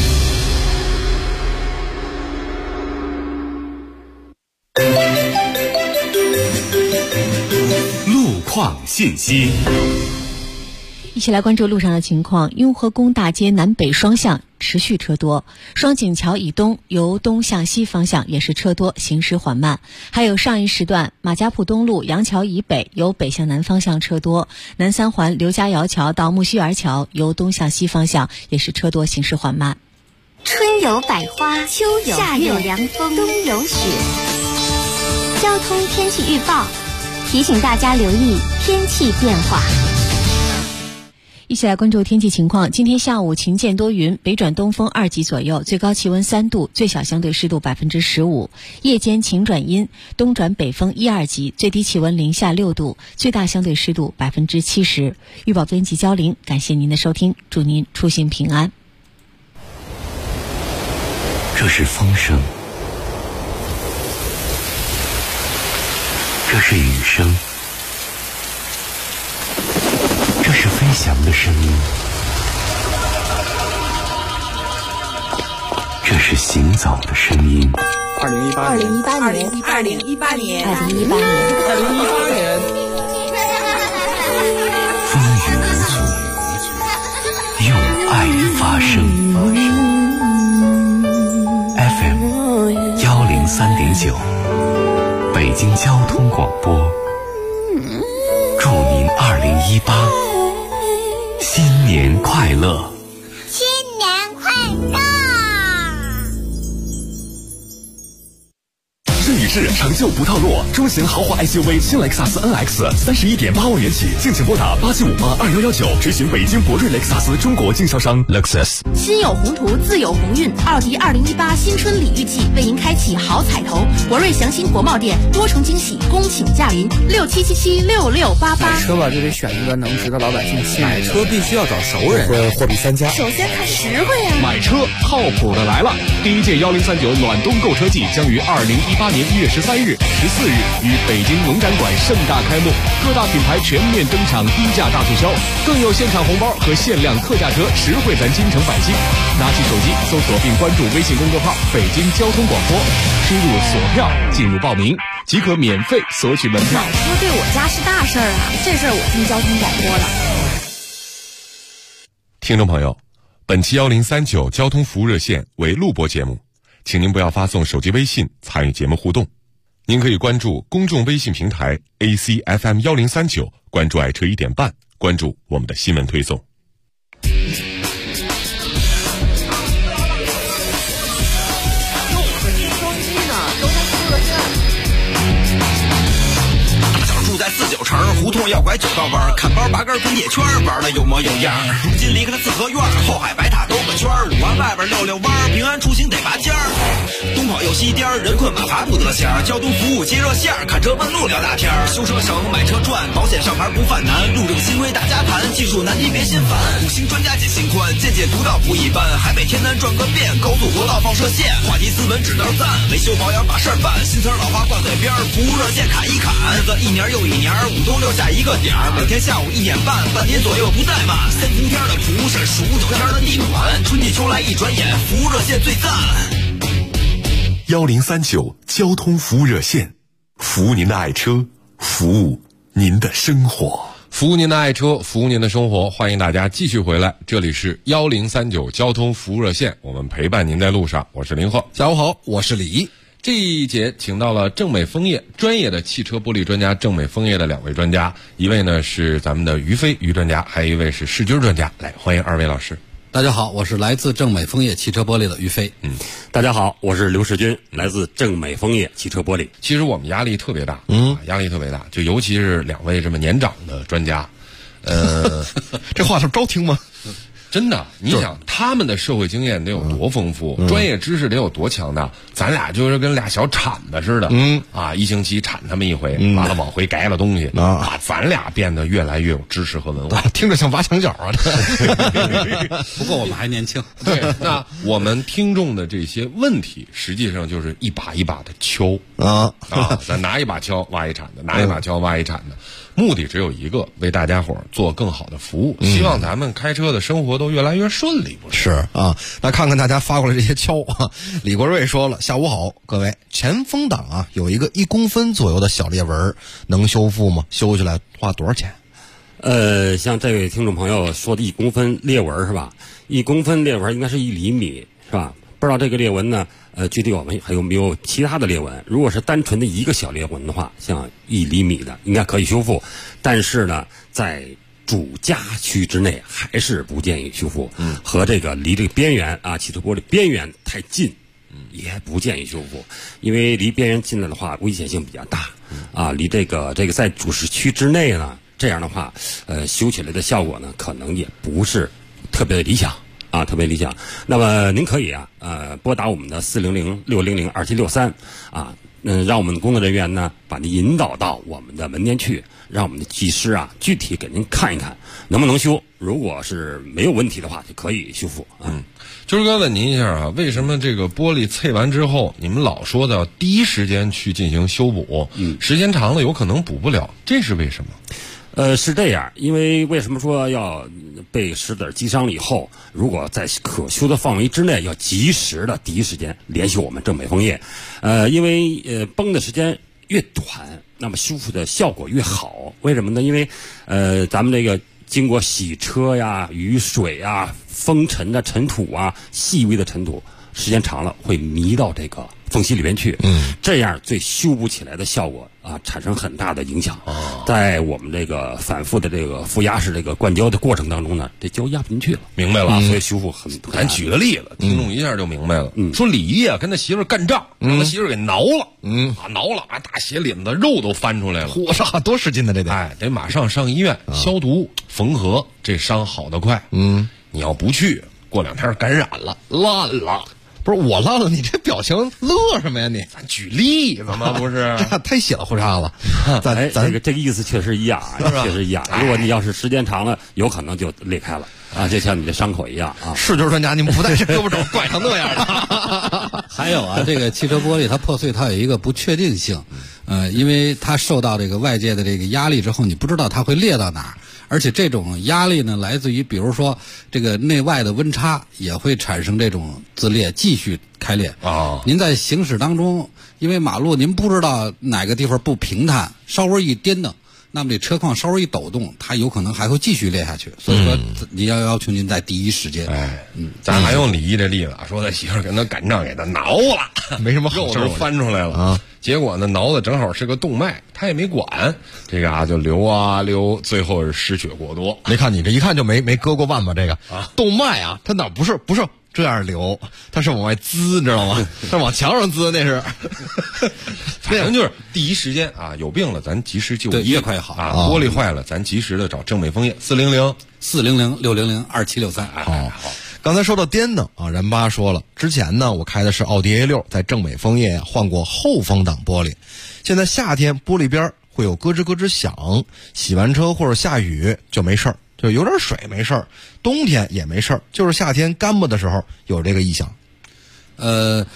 路况信息。 一起来关注路上的情况。雍和宫大街南北双向持续车多，双井桥以东由东向西方向也是车多，行驶缓慢。还有上一时段马家铺东路杨桥以北由北向南方向车多，南三环刘家窑桥到木樨园桥由东向西方向也是车多，行驶缓慢。 春有百花，秋有夏有凉风，冬有雪。交通天气预报提醒大家留意天气变化。 一起来关注天气情况。今天下午晴间多云，北转东风2级左右，最高气温3度，最小相对湿度15%。夜间晴转阴，东转北风1、2级，最低气温零下6度，最大相对湿度70%。预报编辑焦玲，感谢您的收听，祝您出行平安。 这是风声，这是雨声，这是飞翔的声音，这是行走的声音。 2018年， 风雨无阻，用爱发声。FM 103.9，北京交通广播。祝您2018新年快乐！ 新年快乐！ 顺宇治成就不套路，中型豪华 SUV 新雷克萨斯 NX 31.8万元起，敬请拨打87582119，咨询北京博瑞雷克萨斯中国经销商 Lexus。 心有宏图，自有鸿运。奥迪2018新春礼遇季为您开启好彩头，博瑞详新国贸店多重惊喜恭请驾临，67776688。 买车吧就得选一个能值得老百姓信任， 买车必须要找熟人， 货比三家。 首先看实惠呀。 买车靠谱的来了！第一届1039暖冬购车季将于2018年1月13日、14日于北京农展馆盛大开幕，各大品牌全面登场低价大促销，更有现场红包和限量特价车，实惠咱京城百姓。拿起手机搜索并关注微信公众号北京交通广播，输入索票进入报名即可免费索取门票。 买车对我家是大事儿啊，这事儿我听交通广播了。 听众朋友，本期1039交通服务热线为录播节目，请您不要发送手机微信参与节目互动。您可以关注公众微信平台 ACFM 1039，关注爱车1点半，关注我们的新闻推送。 住在49城，胡同要拐9道弯，看包拔根滚铁圈，玩的有模有样。如今离开了四合院，后海白塔兜个圈，5环外边溜弯，平安出行得拔尖儿。东跑右西颠，人困马乏不得闲，交通服务接热线，看车问路聊大天。修车省，买车赚，保险上牌不犯难，路政新规大家谈，技术难题别心烦。5星专家解心宽，见解独到不一般，海北天南转个遍，高速国道放射线，话题斯文指道赞，维修保养把事儿办，新词老话挂嘴边，服务热线砍一砍，日子一年又一年，5冬6夏在一个点儿，每天下午1点半，半点左右不怠慢。三伏天的蒲扇，数9天的地暖，春季秋来一转眼，服务热线最赞。 1039交通服务热线，服务您的爱车，服务您的生活。 服务您的爱车，服务您的生活，欢迎大家继续回来，这里是1039交通服务热线，我们陪伴您在路上，我是林鹤。 下午好，我是李毅。 这一节请到了正美枫叶专业的汽车玻璃专家正美枫叶的2位专家，一位呢是咱们的于飞于专家，还有一位是世军专家，来欢迎2位老师。 大家好，我是来自正美枫叶汽车玻璃的于飞。 大家好，我是刘世军，来自正美枫叶汽车玻璃。 其实我们压力特别大，压力特别大，就尤其是2位这么年长的专家， 这话是招听吗？ 真的，你想他们的社会经验得有多丰富，专业知识得有多强大，咱俩就是跟俩小铲子似的，一星期铲他们一回，完了往回改了东西，把咱俩变得越来越有知识和文化， 听着像挖墙脚啊！ 不过我们还年轻。 对，那我们听众的这些问题，实际上就是一把一把的敲咱拿一把锹挖一铲子，拿一把锹挖一铲子。目的只有一个，为大家伙做更好的服务，希望咱们开车的生活都越来越顺利。 是啊，那看看大家发过来这些锹啊。李国瑞说了，下午好，各位，前风挡啊有一个1公分左右的小裂纹，能修复吗？修起来花多少钱？ 像这位听众朋友说的1公分裂纹是吧？1公分裂纹应该是1厘米是吧？不知道这个裂纹呢，具体我们还有没有其他的裂纹？如果是单纯的一个小裂纹的话，像1厘米的应该可以修复，但是呢，在主驾区之内还是不建议修复。和这个离这个边缘啊，汽车玻璃边缘太近，也不建议修复，因为离边缘近了的话，危险性比较大。离这个在主视区之内呢，这样的话，修起来的效果呢，可能也不是特别的理想。特别理想。那么您可以拨打我们的400-600-2763让我们的工作人员呢把您引导到我们的门店去，让我们的技师具体给您看一看能不能修。如果是没有问题的话，就可以修复。 就是哥问您一下为什么这个玻璃淬完之后，你们老说的要第一时间去进行修补，时间长了有可能补不了，这是为什么？ 是这样，因为为什么说要被石子击伤了以后，如果在可修的范围之内，要及时的第一时间联系我们正美枫叶，因为崩的时间越短，那么修复的效果越好。为什么呢？因为咱们这个经过洗车呀、雨水呀、风尘的尘土细微的尘土，时间长了会迷到这个缝隙里面去，这样对修补起来的效果产生很大的影响。在我们这个反复的这个负压式这个灌胶的过程当中呢，这胶压不进去了， 明白了。 所以修复很咱举个例子，听众一下就明白了。说李爷跟他媳妇干仗，让他媳妇给挠了，挠了，大血淋子，肉都翻出来了。 嚯，多使劲的这得， 得马上上医院消毒缝合，这伤好得快。你要不去，过2天感染了，烂了。 不是我烂了，你这表情乐什么呀你？ 咱举例子嘛，不是？ 这太血了胡茬了。咱这个意思确实一样，确实一样。如果你要是时间长了，有可能就裂开了就像你的伤口一样是就是专家，你们不带这胳膊肘拐成那样的。 还有这个汽车玻璃它破碎，它有一个不确定性，因为它受到这个外界的这个压力之后，你不知道它会裂到哪儿。而且这种压力呢，来自于比如说这个内外的温差也会产生这种自裂，继续开裂。您在行驶当中，因为马路您不知道哪个地方不平坦，稍微一颠蹬，那么这车况稍微一抖动，它有可能还会继续裂下去。所以说，你要求您在第一时间。 咱还用李毅这例子说他媳妇跟他干仗，给他挠了， 没什么好肉都翻出来了结果呢，挠的正好是个动脉，他也没管，这个就流流，最后是失血过多。 没看你这一看就没割过腕吧？这个动脉它哪不是这样流，它是往外滋，你知道吗？它往墙上滋，那是。 反正就是第一时间有病了咱及时就医， 越快好玻璃坏了咱及时的找正美枫叶 400-600-2763。 好。刚才说到颠蹬然巴说了，之前呢我开的是奥迪 A6，在正美枫叶换过后风挡玻璃，现在夏天玻璃边会有咯吱咯吱响，洗完车或者下雨就没事儿，就有点水没事儿，冬天也没事儿，就是夏天干巴的时候有这个异响。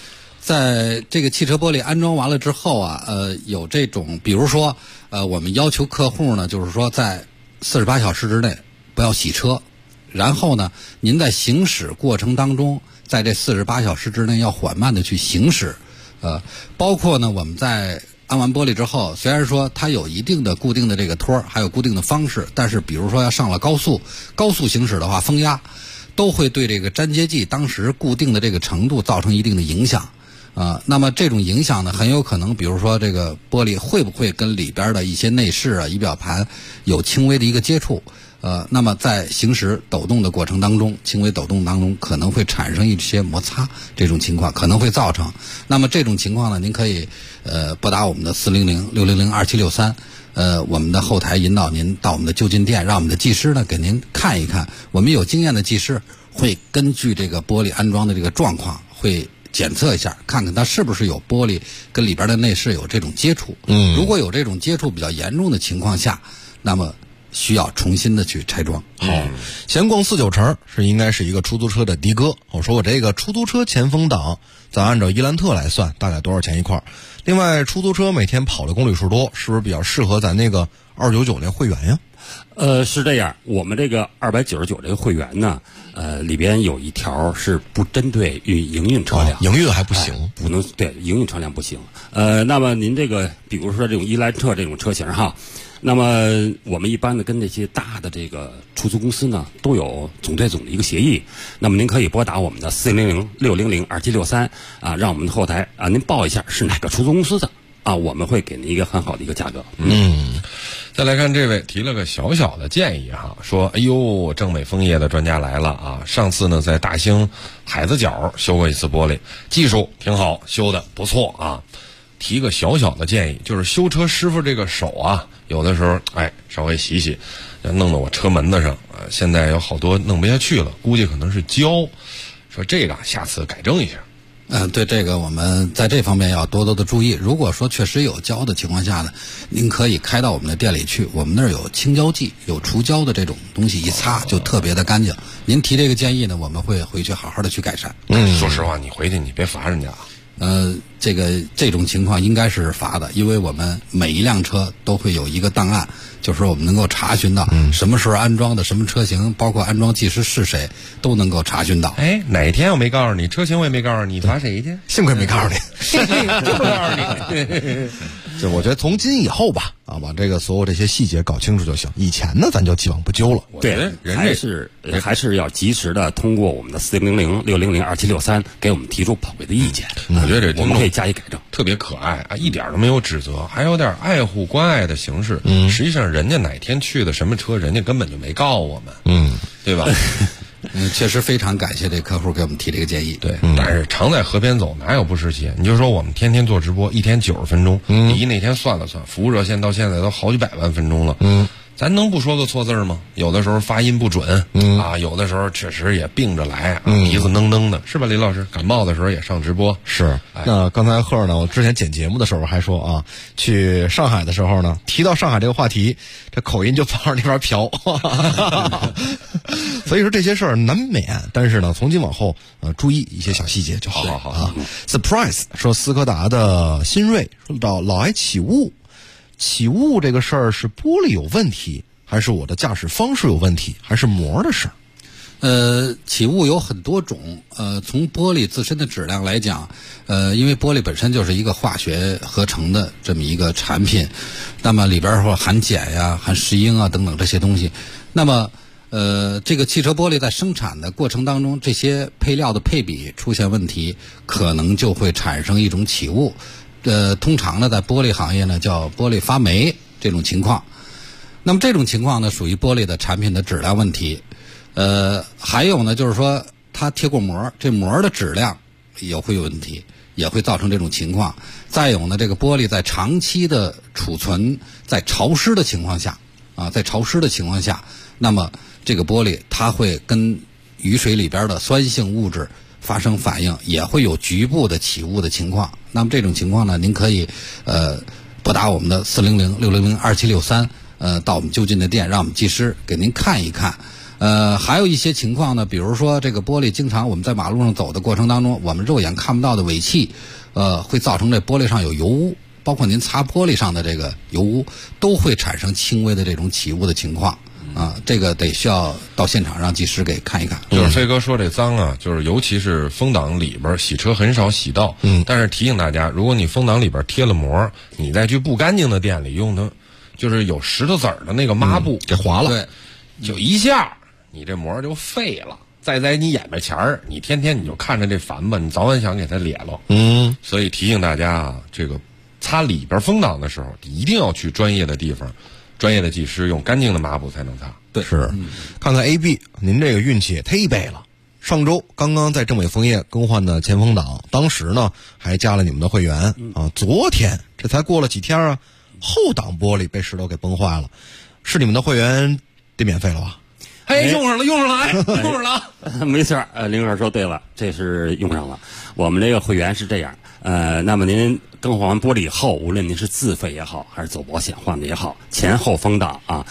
在这个汽车玻璃安装完了之后啊，有这种，比如说，我们要求客户呢，就是说在48小时之内不要洗车，然后呢，您在行驶过程当中，在这48小时之内要缓慢的去行驶，包括呢，我们在安完玻璃之后，虽然说它有一定的固定的这个托，还有固定的方式，但是比如说要上了高速行驶的话，风压都会对这个粘接剂当时固定的这个程度造成一定的影响。那么这种影响呢，很有可能，比如说这个玻璃会不会跟里边的一些内饰啊、仪表盘有轻微的一个接触？那么在行驶抖动的过程当中，轻微抖动当中可能会产生一些摩擦，这种情况可能会造成。那么这种情况呢，您可以拨打我们的400-600-2763，我们的后台引导您到我们的就近店，让我们的技师呢给您看一看。我们有经验的技师会根据这个玻璃安装的这个状况，会检测一下，看看它是不是有玻璃跟里边的内饰有这种接触。如果有这种接触比较严重的情况下，那么需要重新的去拆装。 好，闲逛49城应该是一个出租车的的哥。我说我这个出租车前风档，咱按照伊兰特来算，大概多少钱一块？另外，出租车每天跑的公里数多，是不是比较适合咱那个299的会员呀？ 是这样，我们这个299这个会员呢，里边有一条是不针对营运车辆， 营运还不行， 不能对营运车辆不行。那么您这个，比如说这种伊兰特这种车型哈，那么我们一般的跟这些大的这个出租公司呢，都有总对总的一个协议。那么您可以拨打我们的400-600-2763啊，让我们的后台啊，您报一下是哪个出租公司的啊，我们会给您一个很好的一个价格。 再来看这位提了个小小的建议哈，说哎呦，正美枫叶的专家来了啊！上次呢在大兴海子角修过一次玻璃，技术挺好，修的不错啊。提个小小的建议，就是修车师傅这个手啊，有的时候稍微洗洗，弄到我车门子上现在有好多弄不下去了，估计可能是胶。说这个下次改正一下。 对这个我们在这方面要多多的注意。如果说确实有胶的情况下呢，您可以开到我们的店里去，我们那儿有清胶剂，有除胶的这种东西，一擦就特别的干净。您提这个建议呢，我们会回去好好的去改善。 说实话，你回去你别罚人家啊。 这种情况应该是罚的，因为我们每一辆车都会有一个档案，就是我们能够查询到什么时候安装的什么车型，包括安装技师是谁，都能够查询到。 哪天我没告诉你，车型我也没告诉你，你罚谁去？ 幸亏没告诉你， 就不告诉你。 就我觉得从今以后吧，把这个所有这些细节搞清楚就行。以前呢，咱就既往不咎了。 对，还是要及时的通过我们的400-600-2763给我们提出宝贵的意见。 我觉得这我们可以加以改正， 特别可爱啊，一点都没有指责，还有点爱护关爱的形式。实际上人家哪天去的什么车，人家根本就没告我们，对吧？ 确实非常感谢这客户给我们提这个建议。 对，但是常在河边走，哪有不湿鞋？你就说我们天天做直播，一天90分钟，第一那天算了算，服务热线到现在都好几百万分钟了，咱能不说个错字吗？有的时候发音不准，有的时候确实也病着来，鼻子弄弄的，是吧？李老师感冒的时候也上直播。 是。那刚才赫呢，我之前剪节目的时候还说去上海的时候呢，提到上海这个话题，这口音就往那边飘。所以说这些事儿难免，但是呢，从今往后注意一些小细节就好。好。Surprise 说斯柯达的新锐说到老爱起雾。起雾这个事儿是玻璃有问题，还是我的驾驶方式有问题，还是膜的事儿？ 起雾有很多种。从玻璃自身的质量来讲，因为玻璃本身就是一个化学合成的这么一个产品，那么里边含碱呀、含石英啊等等这些东西。那么这个汽车玻璃在生产的过程当中，这些配料的配比出现问题，可能就会产生一种起雾。通常呢，在玻璃行业呢叫玻璃发霉这种情况。那么这种情况呢，属于玻璃的产品的质量问题。还有呢，就是说它贴过膜，这膜的质量也会有问题，也会造成这种情况。再有呢，这个玻璃在长期的储存在潮湿的情况下那么这个玻璃它会跟雨水里边的酸性物质发生反应，也会有局部的起雾的情况。那么这种情况呢，您可以拨打我们的400-600-2763，到我们就近的店，让我们技师给您看一看。还有一些情况呢，比如说这个玻璃经常我们在马路上走的过程当中，我们肉眼看不到的尾气会造成这玻璃上有油污，包括您擦玻璃上的这个油污，都会产生轻微的这种起雾的情况。这个需要到现场让技师给看一看。 就是飞哥说这脏啊，就是尤其是风挡里边洗车很少洗到。但是提醒大家，如果你风挡里边贴了膜，你再去不干净的店里用它，就是有石头子儿的那个抹布给划了， 对，就一下你这膜就废了。再在你眼巴前儿，你天天你就看着这烦吧，你早晚想给它咧了。所以提醒大家啊，这个擦里边风挡的时候，一定要去专业的地方。专业的技师用干净的抹布才能擦。 对，是。看看 AB， 您这个运气也忒背了。上周刚刚在正美枫叶更换的前风挡，当时呢还加了你们的会员啊。昨天这才过了几天啊，后挡玻璃被石头给崩坏了，是你们的会员得免费了吧？ 用上了，用上了， 没错。林哥说对了，这是用上了。我们这个会员是这样，那么您更换完玻璃以后，无论您是自费也好，还是走保险换的也好，前后风挡啊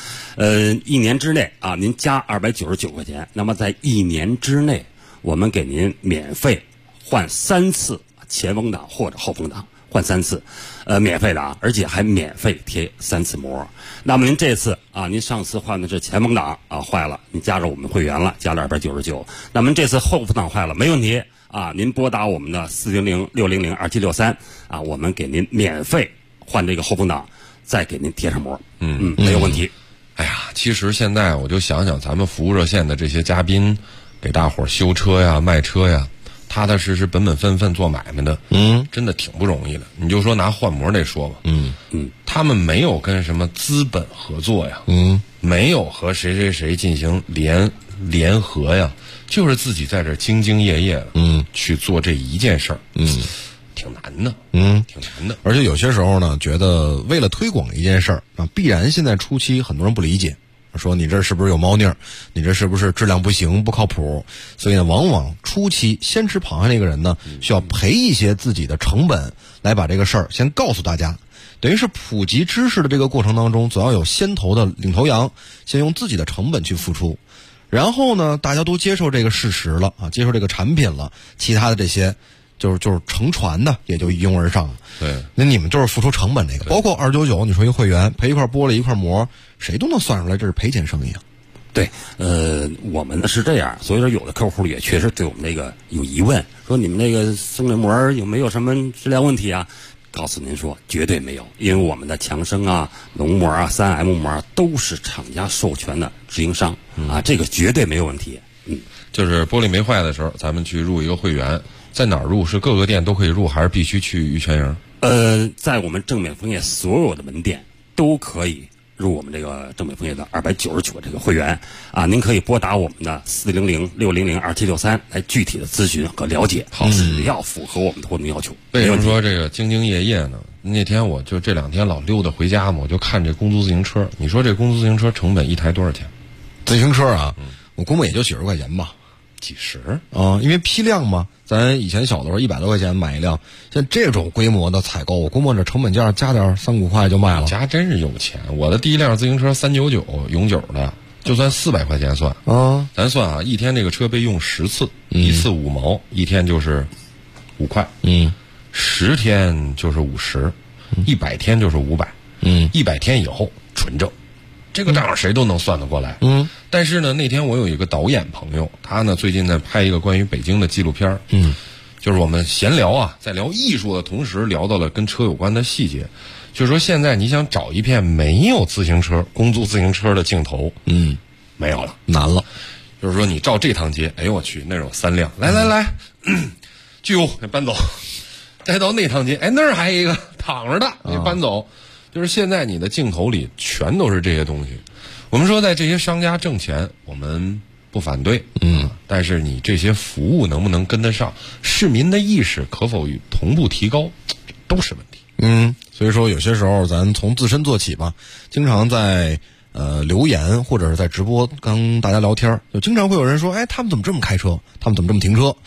，1年之内啊，您加299块钱，那么在1年之内，我们给您免费换3次前风挡或者后风挡。换3次，免费的啊，而且还免费贴3次膜。那么您这次啊，您上次换的是前风挡啊坏了，您加入我们会员了，加了299。那么这次后风挡坏了，没问题啊，您拨打我们的400-600-2763啊，我们给您免费换这个后风挡，再给您贴上膜。没有问题。 哎呀，其实现在我就想想咱们服务热线的这些嘉宾，给大伙儿修车呀、卖车呀。踏踏实实、本本分分做买卖的，真的挺不容易的。你就说拿换膜这说吧，他们没有跟什么资本合作呀，没有和谁进行联合呀，就是自己在这兢兢业业的，去做这一件事儿，挺难的，挺难的。 而且有些时候呢，觉得为了推广一件事儿啊，必然现在初期很多人不理解。说你这是不是有猫腻儿？你这是不是质量不行、不靠谱？所以呢，往往初期先吃螃蟹那个人呢，需要赔一些自己的成本来把这个事儿先告诉大家。等于是普及知识的这个过程当中，总要有先头的领头羊，先用自己的成本去付出，然后呢，大家都接受这个事实了啊，接受这个产品了，其他的这些就是乘船的也就一拥而上了。 对， 那你们就是付出成本这个，包括299，你说一个会员赔一块玻璃一块膜，谁都能算出来这是赔钱生意啊。 对，我们呢是这样，所以说有的客户也确实对我们这个有疑问，说你们那个生理膜有没有什么质量问题啊？告诉您说，绝对没有，因为我们的强生啊、龙膜啊、3M 膜都是厂家授权的直营商啊，这个绝对没有问题。 就是玻璃没坏的时候，咱们去入一个会员。在哪儿入？是各个店都可以入，还是必须去玉泉营？ 在我们正美枫叶所有的门店都可以入我们这个正美枫叶的299这个会员啊。您可以拨打我们的400-600-2763来具体的咨询和了解。好，只要符合我们的活动要求。 为什么说这个兢兢业业呢？那天我就这2天老溜达回家嘛，我就看这公租自行车。你说这公租自行车成本一台多少钱？ 自行车啊，我估摸也就几十块钱吧。 几十啊，因为批量嘛，咱以前小的时候100多块钱买一辆，像这种规模的采购，我估摸着成本价加点3-5块就卖了。 家真是有钱，我的第一辆自行车399永久的，就算400块钱算啊， 咱算啊，一天这个车被用10次，一次5毛，一天就是5块，10天就是50，100天就是500，100天以后纯挣。这个账谁都能算得过来，但是呢，那天我有一个导演朋友，他呢最近在拍一个关于北京的纪录片，就是我们闲聊啊，在聊艺术的同时，聊到了跟车有关的细节，就是说现在你想找一片没有自行车、公租自行车的镜头，没有了， 难了。 就是说你照这趟街，哎呦我去，那有3辆，来，巨物给搬走，再到那趟街，哎那儿还有一个躺着的，给搬走。就是现在你的镜头里全都是这些东西。我们说在这些商家挣钱，我们不反对，但是你这些服务能不能跟得上，市民的意识可否与同步提高，都是问题。 所以说有些时候咱从自身做起吧，经常在留言或者是在直播跟大家聊天，就经常会有人说，哎，他们怎么这么开车，他们怎么这么停车，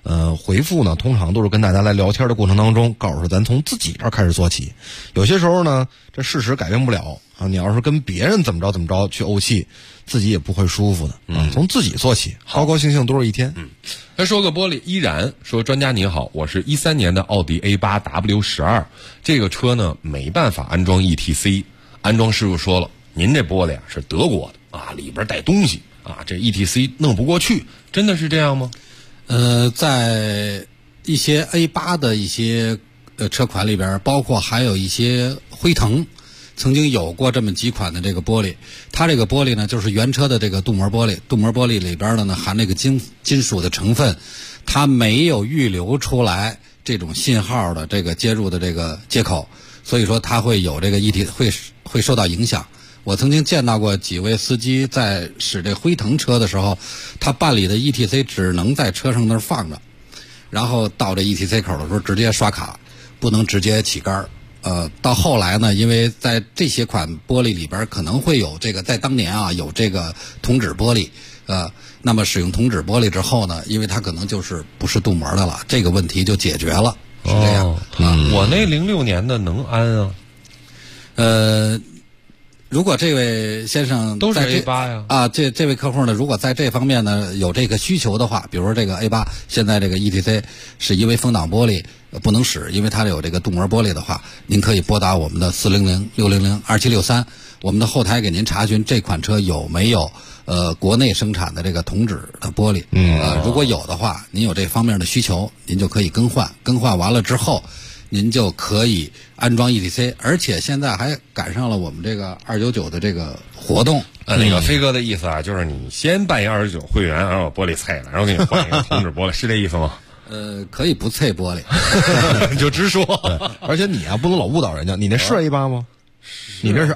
回复呢，通常都是跟大家来聊天的过程当中，告诉说咱从自己这儿开始做起。有些时候呢，这事实改变不了啊，你要是跟别人怎么着去怄气，自己也不会舒服的啊。从自己做起，高高兴兴都是一天。 再说个玻璃，依然说专家你好，我是13年的奥迪 A8 W12，这个车呢没办法安装 ETC， 安装师傅说了，您这玻璃啊是德国的啊，里边带东西啊，这 ETC 弄不过去，真的是这样吗？ 在一些 A8 的一些车款里边，包括还有一些辉腾，曾经有过这么几款的这个玻璃。它这个玻璃呢，就是原车的这个镀膜玻璃，镀膜玻璃里边呢含那个金属的成分，它没有预留出来这种信号的这个接入的这个接口，所以说它会有这个会受到影响。我曾经见到过几位司机在使这辉腾车的时候，他办理的 ETC 只能在车上那儿放着，然后到这 ETC 口的时候直接刷卡，不能直接起杆。到后来呢，因为在这些款玻璃里边可能会有这个，在当年啊有这个铜纸玻璃，那么使用铜纸玻璃之后呢，因为它可能就是不是镀膜的了，这个问题就解决了，是这样。 我那06年的能安啊？ 如果这位先生都是 A8 呀啊，这位客户呢，如果在这方面呢有这个需求的话，比如说这个 A8 现在这个 ETC 是因为风挡玻璃不能使，因为它有这个镀膜玻璃的话，您可以拨打我们的400-600-2763，我们的后台给您查询这款车有没有国内生产的这个铜纸的玻璃。如果有的话，您有这方面的需求，您就可以更换完了之后，您就可以安装 ETC， 而且现在还赶上了我们这个299的这个活动。 那个飞哥的意思啊，就是你先办一299会员，然后玻璃碎了，然后给你换一个铜纸玻璃，是这意思吗？ 可以不碎玻璃， 你就直说。 而且你啊，不能老误导人家，你那是 A8 吗？你这是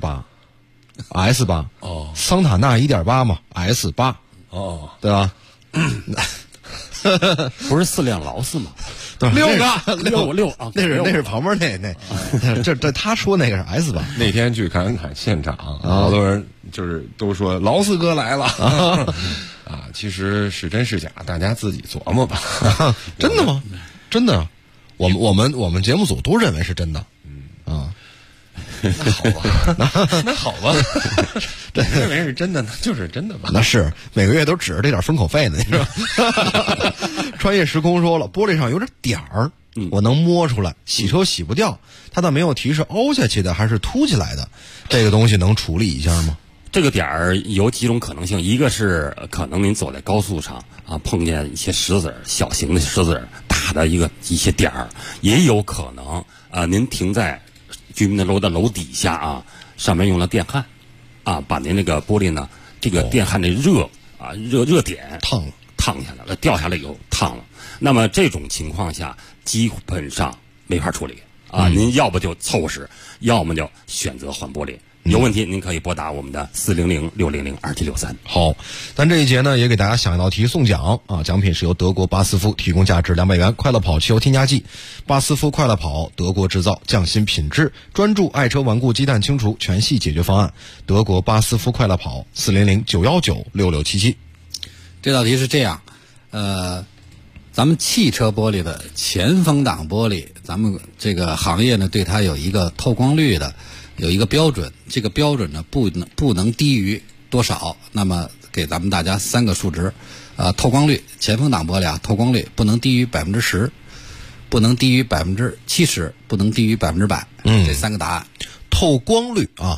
S8 哦， 桑塔纳 1.8 嘛 S8 哦， 对吧？ 不是4辆劳斯吗 ？6 啊， 那是旁边那这他说那个是 S 吧？ 那天去看现场，好多人就是都说劳斯哥来了啊，其实是真是假，大家自己琢磨吧。 真的吗？真的，我们节目组都认为是真的。 那好吧，这认为是真的，那就是真的吧？ 那是每个月都指着这点封口费呢，你知道吗？穿越时空说了，玻璃上有点儿，我能摸出来，洗车洗不掉，它倒没有提示凹下去的还是凸起来的，这个东西能处理一下吗？ 这个点儿有几种可能性，一个是可能您走在高速上啊，碰见一些石子，小型的石子大的一些点儿，也有可能您停在居民楼的楼底下啊，上面用了电焊啊，把您那个玻璃呢，这个电焊的热点烫下来了，掉下来以后烫了。那么这种情况下，基本上没法处理啊，您要不就凑合使，要么就选择换玻璃。有问题您可以拨打我们的400-600-2763。 好，咱这一节呢也给大家想一道题送奖啊，奖品是由德国巴斯夫提供价值200元快乐跑汽油添加剂。巴斯夫快乐跑，德国制造，匠心品质，专注爱车顽固鸡蛋清除全系解决方案。德国巴斯夫快乐跑，400-919-6677。 这道题是这样，咱们汽车玻璃的前风挡玻璃，咱们这个行业呢对它有一个透光率的。有一个标准，这个标准呢不能低于多少？那么给咱们大家3个数值，透光率，前风挡玻璃透光率不能低于10%，不能低于70%，不能低于100%。这3个答案。 透光率啊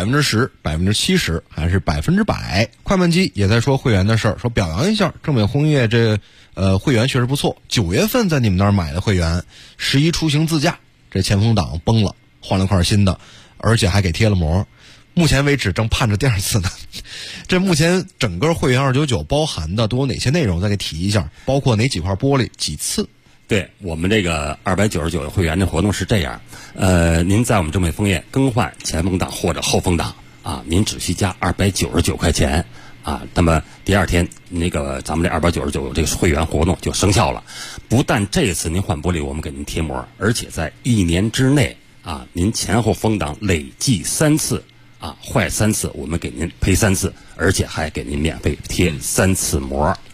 ，10%、70%还是100%？快慢机也在说会员的事儿，说表扬一下正美红叶这会员确实不错。9月份在你们那儿买的会员，11出行自驾，这前风挡崩了，换了块新的。而且还给贴了膜，目前为止正盼着第2次呢。这目前整个会员299包含的都有哪些内容？再给提一下，包括哪几块玻璃、几次？ 对，我们这个299会员的活动是这样，您在我们正美枫叶更换前风挡或者后风挡啊，您只需加299块钱啊，那么第2天那个咱们这299这个会员活动就生效了。不但这次您换玻璃我们给您贴膜，而且在1年之内。啊，您前后风挡累计3次啊，坏3次，我们给您赔3次，而且还给您免费贴3次膜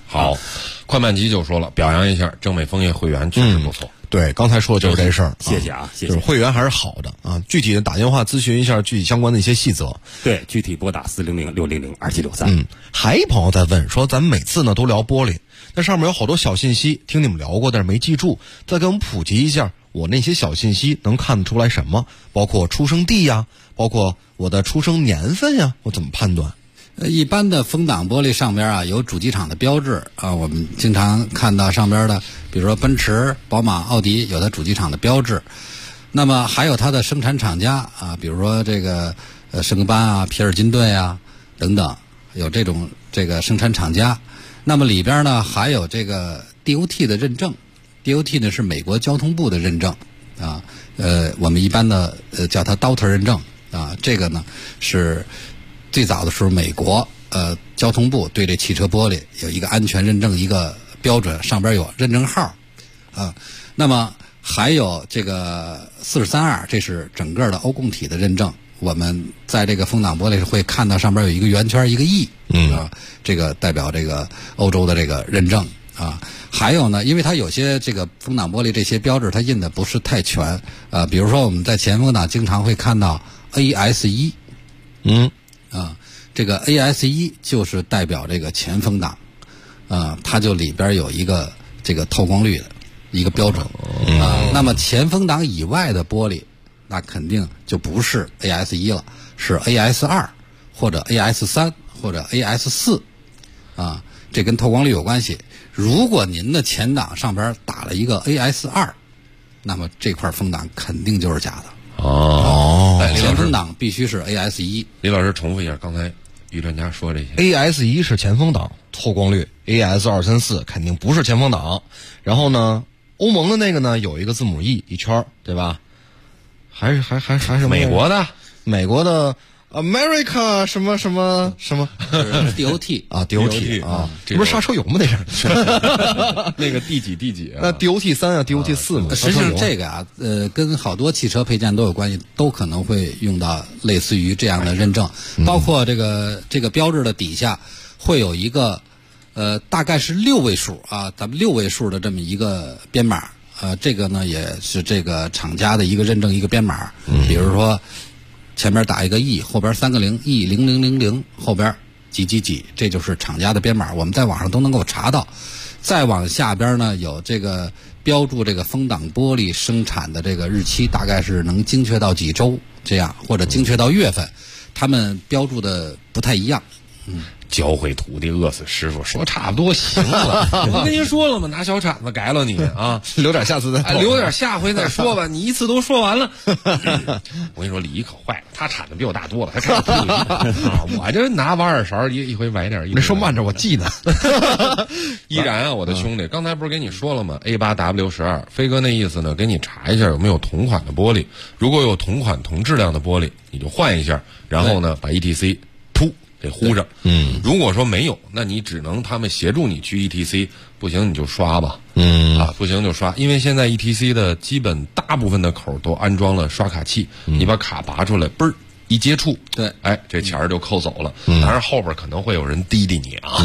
好，快慢集就说了，表扬一下正美枫叶会员确实不错。 对，刚才说的就是这事儿。 谢谢啊，谢谢。 就是会员还是好的啊，具体的打电话咨询一下具体相关的一些细则。 对，具体拨打400-600-2763。 还一朋友在问说，咱们每次呢都聊玻璃，那上面有好多小信息，听你们聊过，但是没记住，再给我们普及一下，我那些小信息能看得出来什么？包括出生地呀，包括我的出生年份呀，我怎么判断？ 一般的风挡玻璃上边啊有主机厂的标志啊，我们经常看到上边的，比如说奔驰、宝马、奥迪有它主机厂的标志。那么还有它的生产厂家啊，比如说这个圣班啊、皮尔金顿啊等等，有这种这个生产厂家。那么里边呢还有这个 DOT 的认证 ，DOT 呢是美国交通部的认证啊，我们一般的叫它 DOT 认证啊，这个呢是最早的时候美国交通部对这汽车玻璃有一个安全认证一个标准，上边有认证号啊。那么还有这个432，这是整个的欧共体的认证。我们在这个风挡玻璃会看到上边有一个圆圈一个 E， 啊，这个代表这个欧洲的这个认证啊。还有呢，因为它有些这个风挡玻璃这些标志它印的不是太全啊，比如说我们在前风挡经常会看到 AS1， 这个 AS1 就是代表这个前风挡，它就里边有一个这个透光率的一个标准那么前风挡以外的玻璃，那肯定就不是 AS1 了，是 AS2 或者 AS3 或者 AS4啊，这跟透光率有关系。如果您的前挡上边打了一个 AS2， 那么这块风挡肯定就是假的。前风挡必须是 AS1。 李老师重复一下刚才于专家说这些。 AS1 是前风挡透光率 ，AS234 肯定不是前风挡。然后呢，欧盟的那个呢有一个字母 E 一圈，对吧？还是美国的 America 什么什么什么 DOT 啊 DOT 啊，这不是刹车油吗？那是那个第几啊？ 那 DOT3 啊 DOT4 嘛。 实际上这个啊，跟好多汽车配件都有关系，都可能会用到类似于这样的认证，包括这个标志的底下会有一个大概是6位数啊，咱们6位数的这么一个编码。这个呢也是这个厂家的一个认证一个编码，比如说前面打一个 E， 后边3个0 E0000，后边几几几，这就是厂家的编码，我们在网上都能够查到。再往下边呢有这个标注这个风挡玻璃生产的这个日期，大概是能精确到几周这样，或者精确到月份，他们标注的不太一样。 教会徒弟饿死师傅，说差不多行了。我跟您说了吗？拿小铲子改了你啊， 留点下次再留点下回再说吧。你一次都说完了。我跟你说，李一可坏了，他铲子比我大多了，他开始徒弟我这拿挖耳勺一回崴点。 没说慢着，我记得。 依然啊，我的兄弟，刚才不是跟你说了吗 ？A8W12，飞哥那意思呢，给你查一下有没有同款的玻璃，如果有同款同质量的玻璃，你就换一下，然后呢把 ETC 给糊上。如果说没有，那你只能他们协助你去 ETC， 不行你就刷吧。不行就刷，因为现在 ETC 的基本大部分的口都安装了刷卡器，你把卡拔出来，嘣儿一接触， 对， 这钱儿就扣走了。当然后边可能会有人滴滴你啊。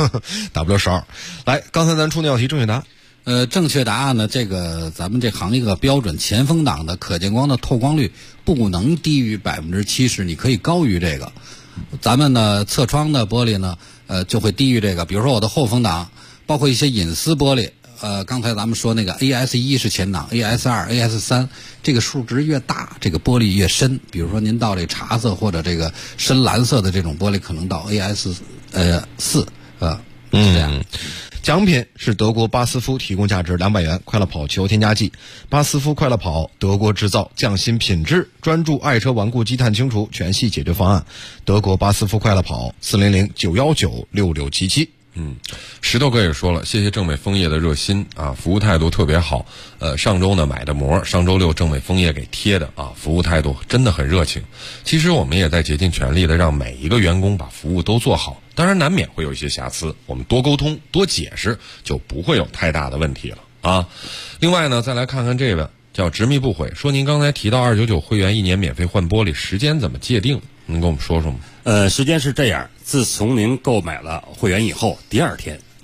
W12，来，刚才咱出那道题正确答案。 正确答案呢，这个咱们这行业的标准，前风挡的可见光的透光率不能低于70%，你可以高于这个。咱们呢侧窗的玻璃呢就会低于这个，比如说我的后风挡，包括一些隐私玻璃，刚才咱们说那个 AS1 是前挡， AS2 AS3 这个数值越大，这个玻璃越深，比如说您到这茶色或者这个深蓝色的这种玻璃，可能到 AS4 是这样。 奖品是德国巴斯夫提供价值200元快乐跑汽油添加剂。巴斯夫快乐跑，德国制造，匠心品质，专注爱车顽固积碳清除全系解决方案。德国巴斯夫快乐跑，400-919-6677。 石头哥也说了，谢谢正美枫叶的热心啊，服务态度特别好。上周呢买的膜，上周六正美枫叶给贴的啊，服务态度真的很热情。其实我们也在竭尽全力的让每一个员工把服务都做好，当然难免会有一些瑕疵，我们多沟通多解释，就不会有太大的问题了啊。另外呢，再来看看这个叫执迷不悔，说您刚才提到299会员1年免费换玻璃，时间怎么界定？您跟我们说说吗？ 时间是这样，自从您购买了会员以后，第2天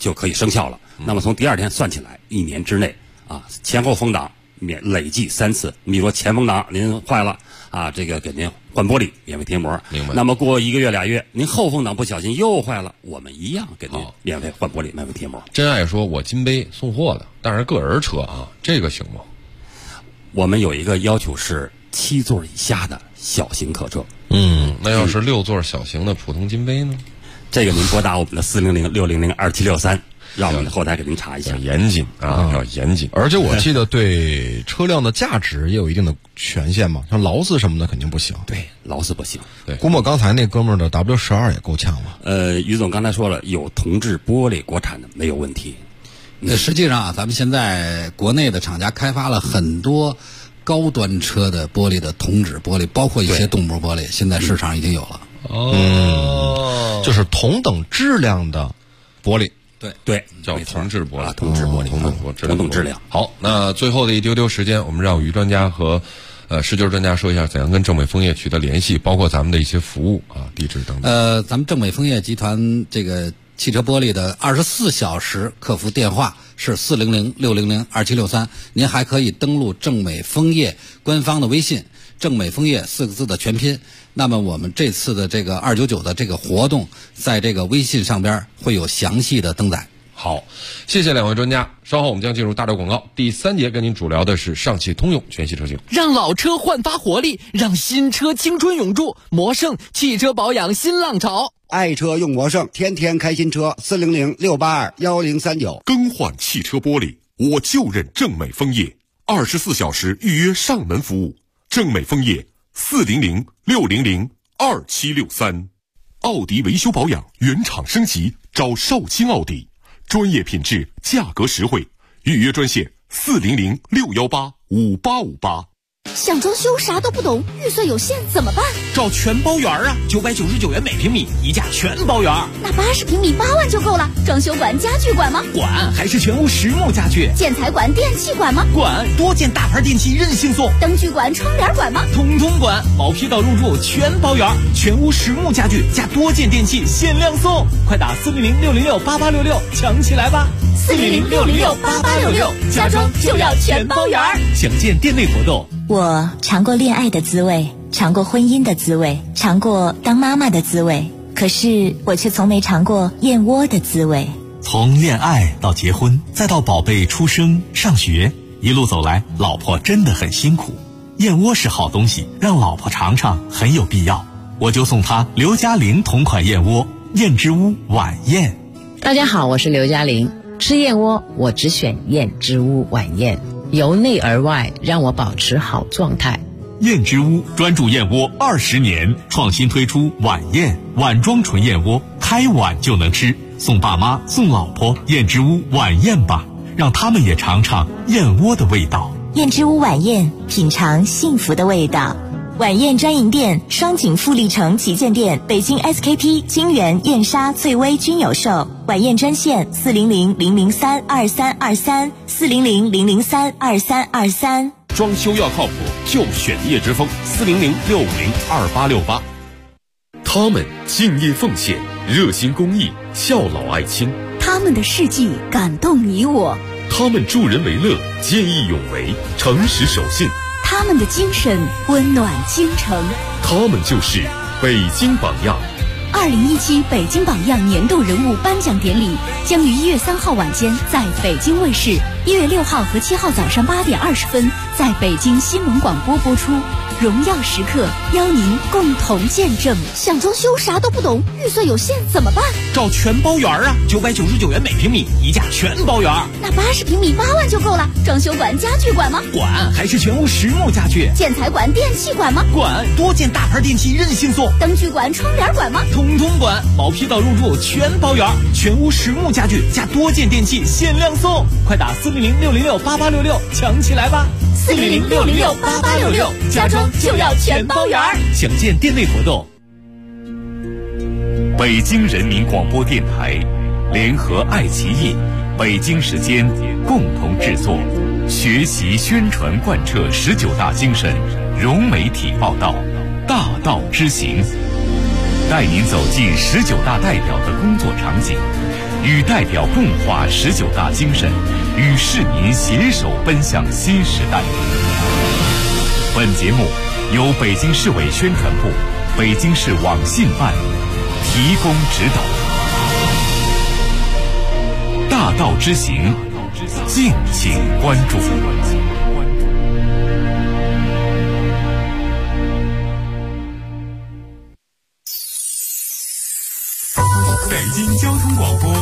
就可以生效了。那么从第二天算起来，1年之内啊，前后风挡累计3次。你比如说前风挡您坏了啊，这个给您换玻璃免费贴膜。 明白。 那么过1个月2月，您后风挡不小心又坏了，我们一样给您免费换玻璃免费贴膜。 真爱说我金杯送货的，但是个人车啊，这个行吗？ 我们有一个要求是7座以下的小型客车。 那要是6座小型的普通金杯呢？ 这个您拨打我们的400-600-2763，让我们的后台给您查一下。 严谨啊，要严谨。 而且我记得对车辆的价值也有一定的权限嘛，像劳斯什么的肯定不行。 对，劳斯不行。 对，估摸刚才那哥们儿的 W12也够呛了。 于总刚才说了，有铜制玻璃国产的没有问题。 实际上啊，咱们现在国内的厂家开发了很多高端车的玻璃的铜制玻璃，包括一些镀膜玻璃，现在市场已经有了。 就是同等质量的玻璃。 对， 叫铜制玻璃， 铜制玻璃， 同等质量。好，那最后的一丢丢时间，我们让于专家和施救专家说一下怎样跟正美枫叶取得联系，包括咱们的一些服务啊、地址等等。 咱们正美枫叶集团这个汽车玻璃的24小时客服电话是400-600-2763，您还可以登录正美枫叶官方的微信，正美枫叶4个字的全拼。那么我们这次的这个299的这个活动，在这个微信上边会有详细的登载。 好，谢谢2位专家。稍后我们将进入大周广告，第3节跟您主聊的是上汽通用全系车型， 让老车焕发活力，让新车青春永驻。魔盛汽车保养新浪潮， 爱车用魔盛，天天开新车。400-682-1039， 更换汽车玻璃，我就认正美枫叶，24小时预约上门服务。正美枫叶400-600-2763，奥迪维修保养原厂升级，找少卿奥迪，专业品质，价格实惠，预约专线400-618-5858。 想装修啥都不懂，预算有限怎么办？ 找全包园啊，999元每平米，一价全包园。 那80平米8万就够了。装修管、家具管吗？ 管，还是全屋实木家具。 建材管、电器管吗？ 管，多件大牌电器任性送。 灯具管、窗帘管吗？ 统统管，毛坯到入住全包园，全屋实木家具加多件电器限量送，快打400-600-8866抢起来吧 ！400-600-8866，家装就要全包园。 详见店内活动。 我尝过恋爱的滋味，尝过婚姻的滋味，尝过当妈妈的滋味，可是我却从没尝过燕窝的滋味。 从恋爱到结婚，再到宝贝出生上学，一路走来，老婆真的很辛苦。燕窝是好东西，让老婆尝尝很有必要。我就送她刘嘉玲同款燕窝，燕之屋晚宴。 大家好，我是刘嘉玲。吃燕窝，我只选燕之屋晚宴。由内而外，让我保持好状态。 燕之屋专注燕窝20年，创新推出晚宴碗装纯燕窝，开碗就能吃，送爸妈送老婆燕之屋晚宴吧，让他们也尝尝燕窝的味道。 燕之屋晚宴，品尝幸福的味道。晚宴专营店双井富力城旗舰店、北京 SKP、金源、燕莎、翠微均有售。晚宴专线400-003-2323，400-003-2323。 装修要靠谱，就选叶之峰，400-650-2868。他们敬业奉献，热心公益，孝老爱亲。 他们的事迹感动你我。 他们助人为乐，见义勇为，诚实守信。 他们的精神温暖京城。 他们就是北京榜样。 2017北京榜样年度人物颁奖典礼将于1月3号晚间在北京卫视，1月6号和7号早上8点20分在北京新闻广播播出。荣耀时刻，邀您共同见证。想装修啥都不懂，预算有限怎么办？ 找全包园啊，999元每平米，一价全包园。 那80平米8万就够了。装修管、家具管吗？ 管，还是全屋实木家具。 建材管、电器管吗？ 管，多件大牌电器任性送。 灯具管、窗帘管吗？ 统统管，毛坯到入住全包园，全屋实木家具加多件电器限量送，快打400-600-8866抢起来吧 ！400-600-8866，家装就要全包园。 详见店内活动。 北京人民广播电台联合爱奇艺、北京时间共同制作，学习宣传贯彻19大精神，融媒体报道，大道之行，带您走进19大代表的工作场景， 与代表共话19大精神，与市民携手奔向新时代。本节目由北京市委宣传部、北京市网信办提供指导。大道之行，敬请关注。北京交通广播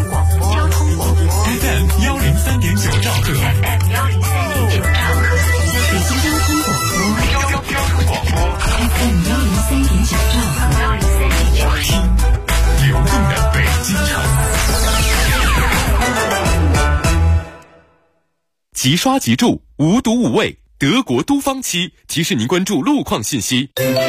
FM 103.9兆赫， 北京交通广播 FM 103.9兆赫， 流动的北京城。 即刷即住，无毒无味，德国都芳漆提示您关注路况信息。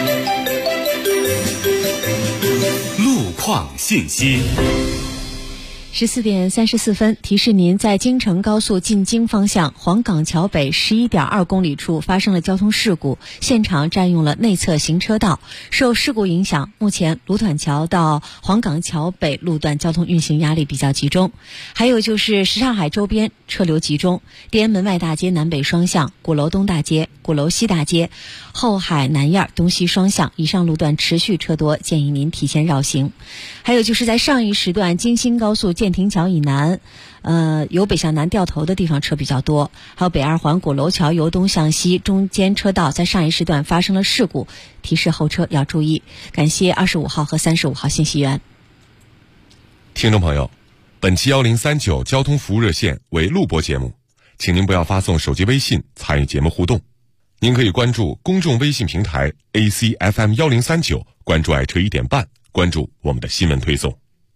路况信息。 14点34分，提示您在京承高速进京方向黄岗桥北11.2公里处发生了交通事故，现场占用了内侧行车道。受事故影响，目前卢团桥到黄岗桥北路段交通运行压力比较集中。还有就是什刹海周边车流集中，地安门外大街南北双向、鼓楼东大街、鼓楼西大街、后海南燕东西双向以上路段持续车多，建议您提前绕行。还有就是在上一时段京新高速建亭桥以南，由北向南掉头的地方车比较多，还有北二环鼓楼桥由东向西中间车道在上一时段发生了事故，提示后车要注意。感谢25号和35号信息源。 听众朋友，本期1039交通服务热线为录播节目，请您不要发送手机微信参与节目互动。您可以关注公众微信平台 ACFM 1039，关注爱车1点半，关注我们的新闻推送。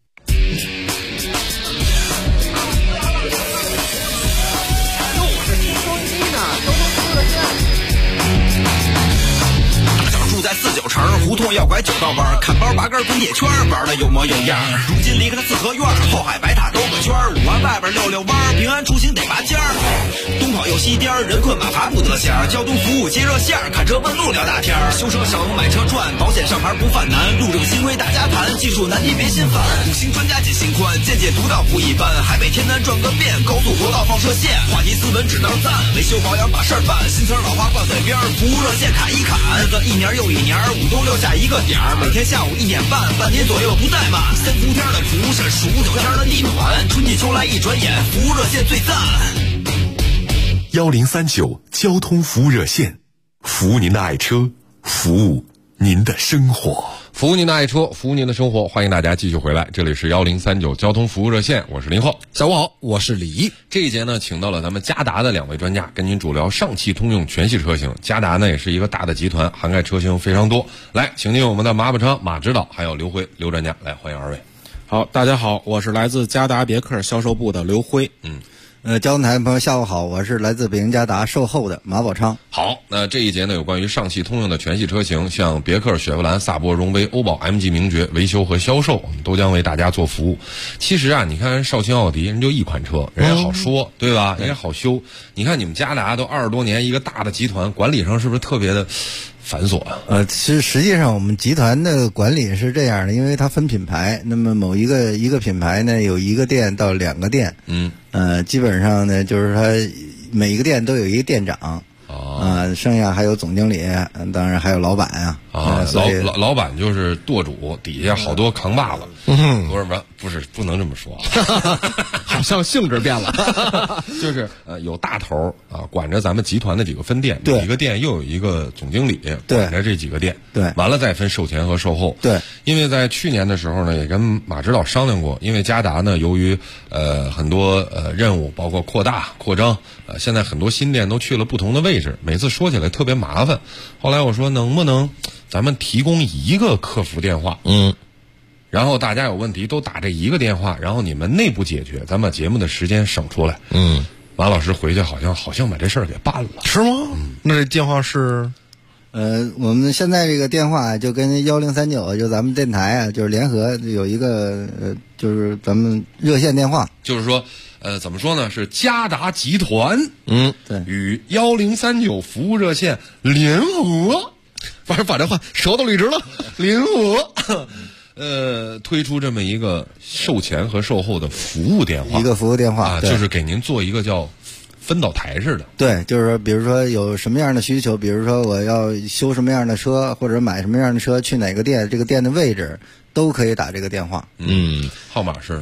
住在49城，胡同要拐9道弯，看包拔根滚铁圈，玩的有模有样。如今离开了四合院，后海白塔兜个圈，5环外边溜溜弯，平安出行得拔尖儿。东跑又西颠，人困马乏不得闲。交通服务接热线，看车问路聊大天。修车省，买车赚，保险上牌不犯难。路这个新规大家谈，技术难题别心烦。5星专家解心宽，见解独到不一般。海北天南转个遍，高速国道放射线，话题斯文只能赞。维修保养把事儿办，新词老话挂嘴边，服务热线砍一砍。日子一年又一年，5都留下一个点儿，每天下午1点半，半天左右不怠慢。3伏天的服务是数9天的逆转，春季秋来一转眼，服务热线最赞。 1039交通服务热线，服务您的爱车，服务您的生活。 服务您的爱车，服务您的生活，欢迎大家继续回来，这里是1039交通服务热线，我是林浩。 下午好，我是李毅。 这一节呢，请到了咱们嘉达的2位专家，跟您主聊上汽通用全系车型。嘉达呢也是一个大的集团，涵盖车型非常多。来，请进我们的马宝昌马指导，还有刘辉刘专家，来欢迎2位。 好，大家好，我是来自嘉达别克销售部的刘辉。 交通台的朋友下午好，我是来自北京嘉达售后的马宝昌。 好，那这一节呢有关于上汽通用的全系车型，像别克、雪佛兰、萨博、荣威、欧宝、MG 名爵维修和销售，我们都将为大家做服务。其实啊，你看绍兴奥迪人就一款车，人家好说，对吧？人家好修。你看你们嘉达都20多年一个大的集团，管理上是不是特别的繁琐啊？ 实际上我们集团的管理是这样的，因为它分品牌，那么某一个品牌呢有1个店到2个店，基本上呢就是它每一个店都有一个店长。剩下还有总经理，当然还有老板老板就是舵主，底下好多扛把子。不能这么说， 好像性质变了。 就是有大头管着咱们集团的几个分店，每一个店又有一个总经理管着这几个店。 对， 完了再分售前和售后。 对， 因为在去年的时候呢，也跟马指导商量过，因为嘉达呢，由于很多任务，包括扩大扩张，现在很多新店都去了不同的位置，每次说起来特别麻烦。后来我说，能不能咱们提供一个客服电话？然后大家有问题都打这一个电话，然后你们内部解决，咱把节目的时间省出来。马老师回去好像把这事儿给办了， 是吗？那这电话是？ 我们现在这个电话就跟1039，就咱们电台啊，就是联合有一个就是咱们热线电话， 就是说怎么说呢？是嘉达集团对与1039服务热线联合， 反正把这话舌头捋直了， 联合。 推出这么一个售前和售后的服务电话， 一个服务电话， 就是给您做一个叫分导台似的。 对，就是说，比如说有什么样的需求，比如说我要修什么样的车，或者买什么样的车，去哪个店，这个店的位置都可以打这个电话。 号码是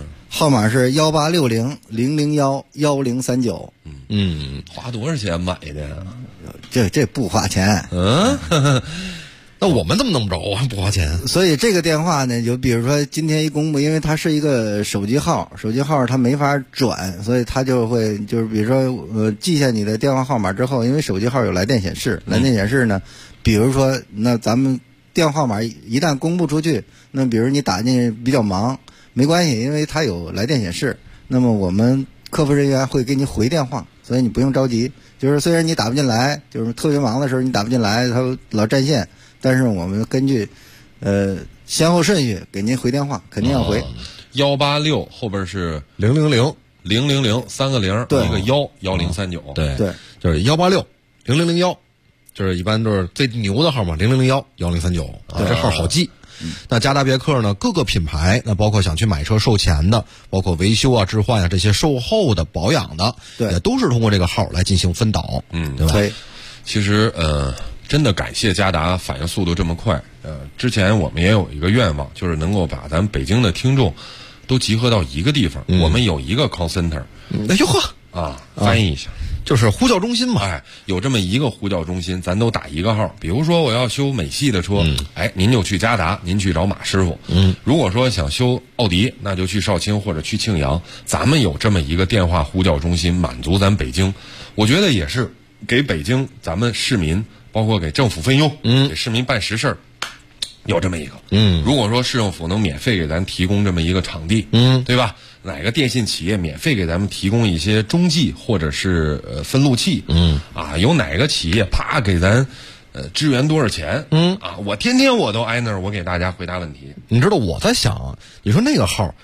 1860-001-1039。 花多少钱买的？ 这不花钱。 那我们怎么弄不着啊？不花钱。 所以这个电话呢，就比如说今天一公布，因为它是一个手机号它没法转，所以它就会就是比如说记下你的电话号码之后，因为手机号有来电显示，来电显示呢，比如说那咱们电话号码一旦公布出去，那比如你打进去比较忙，没关系，因为它有来电显示，那么我们客服人员会给你回电话，所以你不用着急。就是虽然你打不进来，就是特别忙的时候你打不进来，它老占线，但是我们根据先后顺序给您回电话，肯定要回。 186后边是 000 3个0，一个1039。 对，就是186-0001，就是一般都是最牛的号码0001-1039，这号好记。那嘉达别克呢，各个品牌，那包括想去买车售前的，包括维修啊、置换啊这些售后的、保养的，也都是通过这个号来进行分导，对吧？ 对， 其实真的感谢嘉达反应速度这么快。之前我们也有一个愿望，就是能够把咱们北京的听众都集合到一个地方，我们有一个 call center。 哎呦呵翻译一下。 就是呼叫中心嘛， 有这么一个呼叫中心，咱都打一个号。比如说我要修美系的车，您就去嘉达，您去找马师傅。如果说想修奥迪，那就去绍兴或者去庆阳。咱们有这么一个电话呼叫中心，满足咱北京，我觉得也是给北京咱们市民，包括给政府费用，给市民办实事儿。有这么一个，如果说市政府能免费给咱提供这么一个场地，对吧？哪个电信企业免费给咱们提供一些中继或者是分路器，有哪个企业啪给咱支援多少钱，我天天我都挨那儿，我给大家回答问题。 你知道我在想啊，你说那个号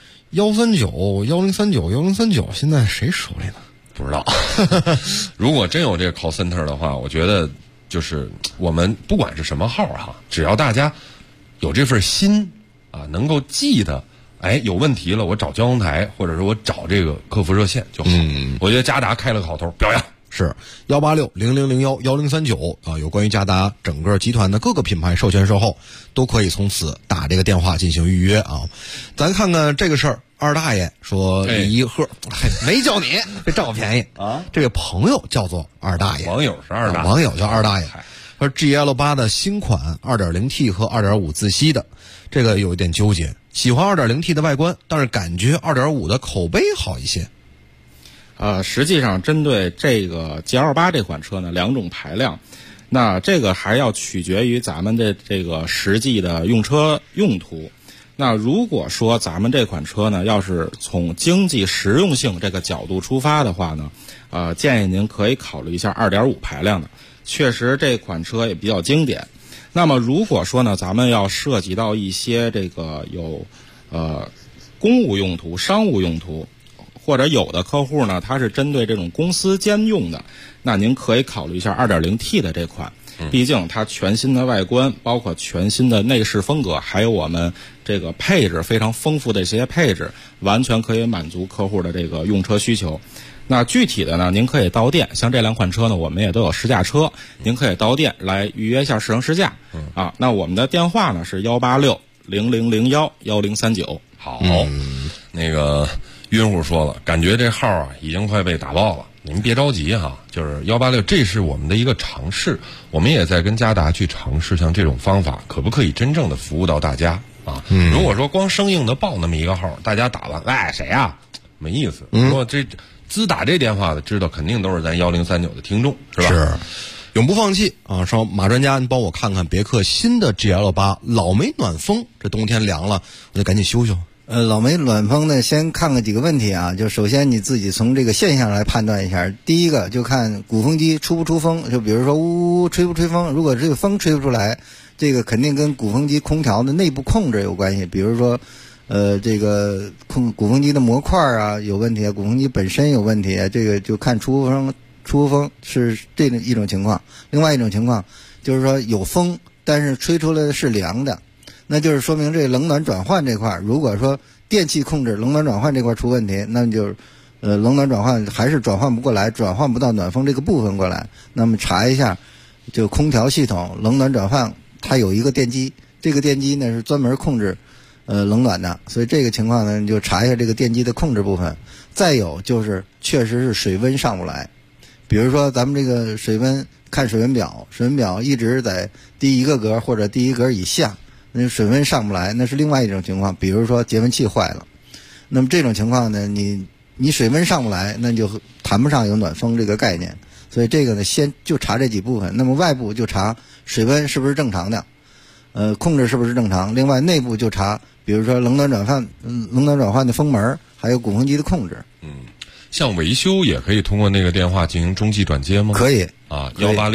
139-1039-1039，现在谁手里呢？ 不知道。如果真有这个 call center 的话，我觉得就是我们不管是什么号哈，只要大家有这份心能够记得，有问题了我找交通台，或者是我找这个客服热线就好。我觉得嘉达开了个好头，表扬。 是186-0001-1039有关于嘉达整个集团的各个品牌授权售后都可以从此打这个电话进行预约啊。咱看看这个事儿，二大爷说一贺，没叫你，这占我便宜啊！这个朋友叫做二大爷， 网友是二大爷， 网友叫二大爷。说 GL8 的新款 2.0T 和 2.5 自吸的，这个有一点纠结。喜欢 2.0T 的外观，但是感觉 2.5 的口碑好一些。 实际上针对这个 GL8 这款车呢，两种排量，那这个还要取决于咱们的这个实际的用车用途。那如果说咱们这款车呢，要是从经济实用性这个角度出发的话呢，建议您可以考虑一下 2.5 排量的。确实这款车也比较经典。那么如果说呢，咱们要涉及到一些这个有公务用途、商务用途，或者有的客户呢，他是针对这种公司间用的，那您可以考虑一下 2.0T 的这款。毕竟它全新的外观，包括全新的内饰风格，还有我们这个配置非常丰富的这些配置，完全可以满足客户的这个用车需求。那具体的呢，您可以到店，像这两款车呢，我们也都有试驾车，您可以到店来预约一下试乘试驾。那我们的电话呢是186-0001-1039。 好，那个晕乎说了，感觉这号已经快被打爆了。您别着急哈，就是186，这是我们的一个尝试，我们也在跟嘉达去尝试，像这种方法可不可以真正的服务到大家啊？如果说光生硬的报那么一个号，大家打了，谁呀？没意思。如果这自打这电话的，知道肯定都是咱1039的听众，是吧？ 是，永不放弃啊！说马专家，你帮我看看别克新的 GL8，老没暖风，这冬天凉了，我就赶紧修修。 老没暖风呢，先看看几个问题啊。就首先你自己从这个现象来判断一下。第一个就看鼓风机出不出风，就比如说呜吹不吹风。如果这个风吹不出来，这个肯定跟鼓风机空调的内部控制有关系。比如说，这个鼓风机的模块啊有问题，鼓风机本身有问题，这个就看出风是这一种情况。另外一种情况就是说有风，但是吹出来的是凉的。 那就是说明这冷暖转换这块，如果说电器控制冷暖转换这块出问题，那么就冷暖转换还是转换不过来，转换不到暖风这个部分过来，那么查一下，就空调系统冷暖转换它有一个电机，这个电机呢是专门控制冷暖的，所以这个情况呢你就查一下这个电机的控制部分。再有就是确实是水温上不来，比如说咱们这个水温看水温表，水温表一直在第一个格或者第一格以下，那水温上不来，那是另外一种情况，比如说节温器坏了。那么这种情况呢，你水温上不来，那就谈不上有暖风这个概念。所以这个呢，先就查这几部分。那么外部就查水温是不是正常的，控制是不是正常。另外内部就查，比如说冷暖转换的风门，还有鼓风机的控制。 像维修也可以通过那个电话进行中继转接吗？ 可以啊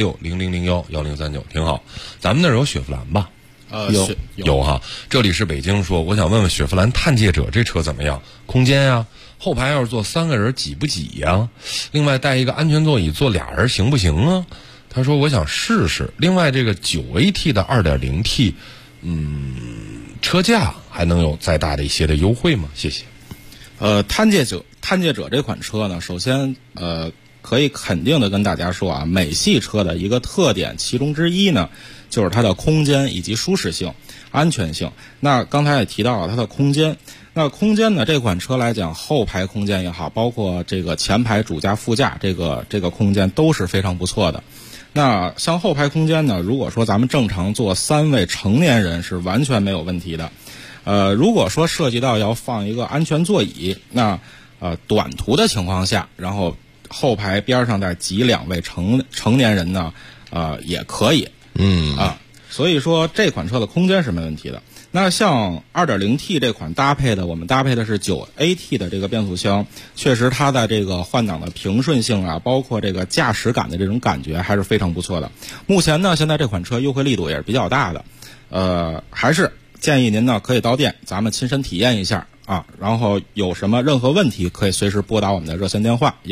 ，18600011039挺好。咱们那儿有雪佛兰吧？有哈。这里是北京说，我想问问雪佛兰探界者这车怎么样？空间呀，后排要是坐3个人挤不挤呀？另外带一个安全座椅坐俩人行不行啊？他说我想试试。另外这个9AT 的 2.0T，车价还能有再大的一些的优惠吗？谢谢。 探界者这款车呢，首先可以肯定的跟大家说啊，美系车的一个特点其中之一呢，就是它的空间以及舒适性、安全性。那刚才也提到了它的空间，那空间呢，这款车来讲，后排空间也好，包括这个前排主驾、副驾这个空间都是非常不错的。那像后排空间呢，如果说咱们正常坐3位成年人是完全没有问题的。如果说涉及到要放一个安全座椅，那短途的情况下，然后后排边上再挤2位成年人呢，也可以。所以说这款车的空间是没问题的。那像 2.0T 这款我们搭配的是 9AT 的这个变速箱，确实它在这个换挡的平顺性啊，包括这个驾驶感的这种感觉还是非常不错的。目前呢，现在这款车优惠力度也是比较大的，还是建议您呢可以到店，咱们亲身体验一下啊。然后有什么任何问题，可以随时拨打我们的热线电话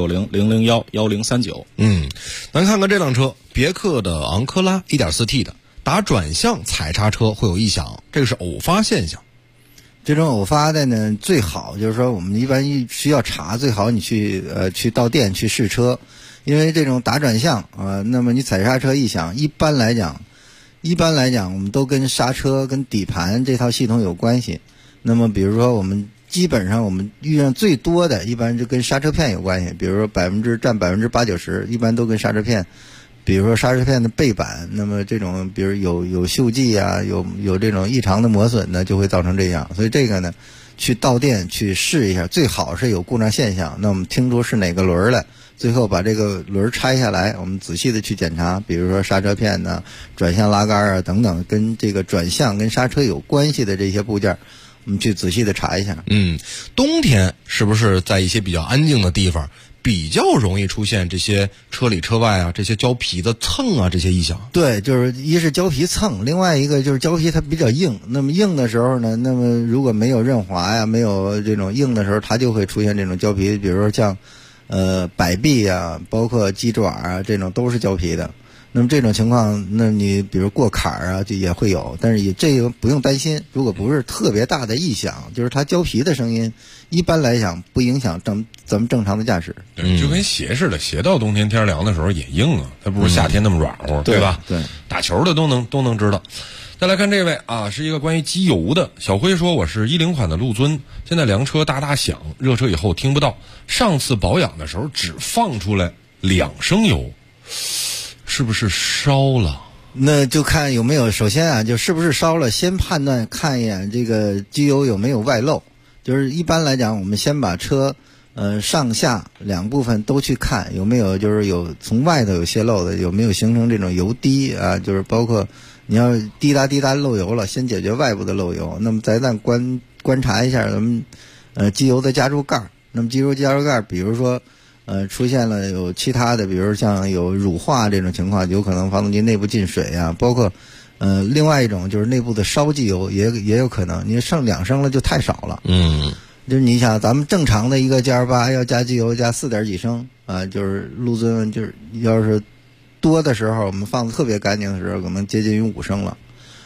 18600011039。 咱看看这辆车，别克的昂科拉 1.4T 的，打转向踩刹车会有异响，这个是偶发现象。 这种偶发的呢，最好就是说我们一般需要查，最好你去到店去试车，因为这种打转向那么你踩刹车异响，一般来讲我们都跟刹车跟底盘这套系统有关系。那么比如说基本上我们遇上最多的一般就跟刹车片有关系，比如说占80%-90%，一般都跟刹车片。比如说刹车片的背板，那么这种比如有锈迹啊，有这种异常的磨损呢，就会造成这样。所以这个呢，去到店去试一下，最好是有故障现象，那我们听出是哪个轮来，最后把这个轮拆下来，我们仔细的去检查，比如说刹车片呢、转向拉杆啊等等，跟这个转向跟刹车有关系的这些部件，我们去仔细的查一下。 冬天是不是在一些比较安静的地方比较容易出现这些车里车外啊，这些胶皮的蹭啊，这些异响？ 对，就是一是胶皮蹭，另外一个就是胶皮它比较硬。那么硬的时候呢，那么如果没有润滑呀，没有这种硬的时候，它就会出现这种胶皮，比如说像摆臂啊，包括鸡爪啊，这种都是胶皮的。那么这种情况，那你比如过坎儿啊，就也会有，但是这个不用担心。如果不是特别大的异响，就是它胶皮的声音，一般来讲不影响咱们正常的驾驶。 对，就跟鞋似的，鞋到冬天天凉的时候也硬啊，它不如夏天那么软和，对吧？ 对， 打球的都能知道。再来看这位啊，是一个关于机油的。小辉说，我是10款的陆尊，现在凉车大响，热车以后听不到，上次保养的时候只放出来2升油。是不是烧了？ 那就看有没有，首先啊，就是不是烧了，先判断看一眼这个机油有没有外漏。就是一般来讲，我们先把车上下2部分都去看有没有，就是有从外头有泄漏的，有没有形成这种油滴啊，就是包括你要滴答滴答漏油了，先解决外部的漏油，那么再观察一下咱们机油的加注盖。那么机油加注盖，比如说出现了有其他的，比如像有乳化这种情况，有可能发动机内部进水啊，包括另外一种就是内部的烧机油也有可能，你剩2升了就太少了。就是你想咱们正常的一个 GL8 要加机油加4点几升啊，就是陆尊就是要是多的时候，我们放的特别干净的时候，可能接近于5升了。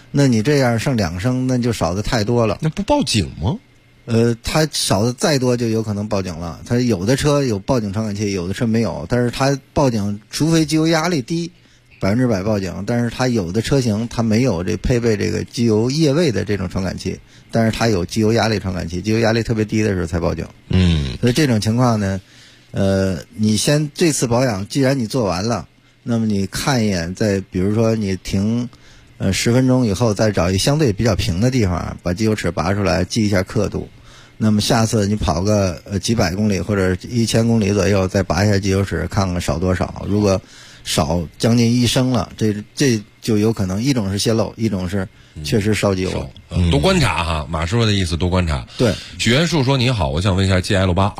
那你这样剩2升，那就少的太多了。 那不报警吗？ 它少的再多就有可能报警了。它有的车有报警传感器，有的车没有，但是它报警，除非机油压力低，100%报警。但是它有的车型它没有配备这个机油液位的这种传感器，但是它有机油压力传感器，机油压力特别低的时候才报警。所以这种情况呢，你先这次保养，既然你做完了，那么你看一眼，再比如说你停10分钟以后，再找一相对比较平的地方，把机油尺拔出来，记一下刻度。那么下次你跑个几百公里或者1000公里左右，再拔一下机油尺，看看少多少。如果少将近1升了，这就有可能一种是泄漏，一种是确实烧机油。 多观察哈，马师傅的意思多观察。 对， 许元树说：“你好，我想问一下 GL8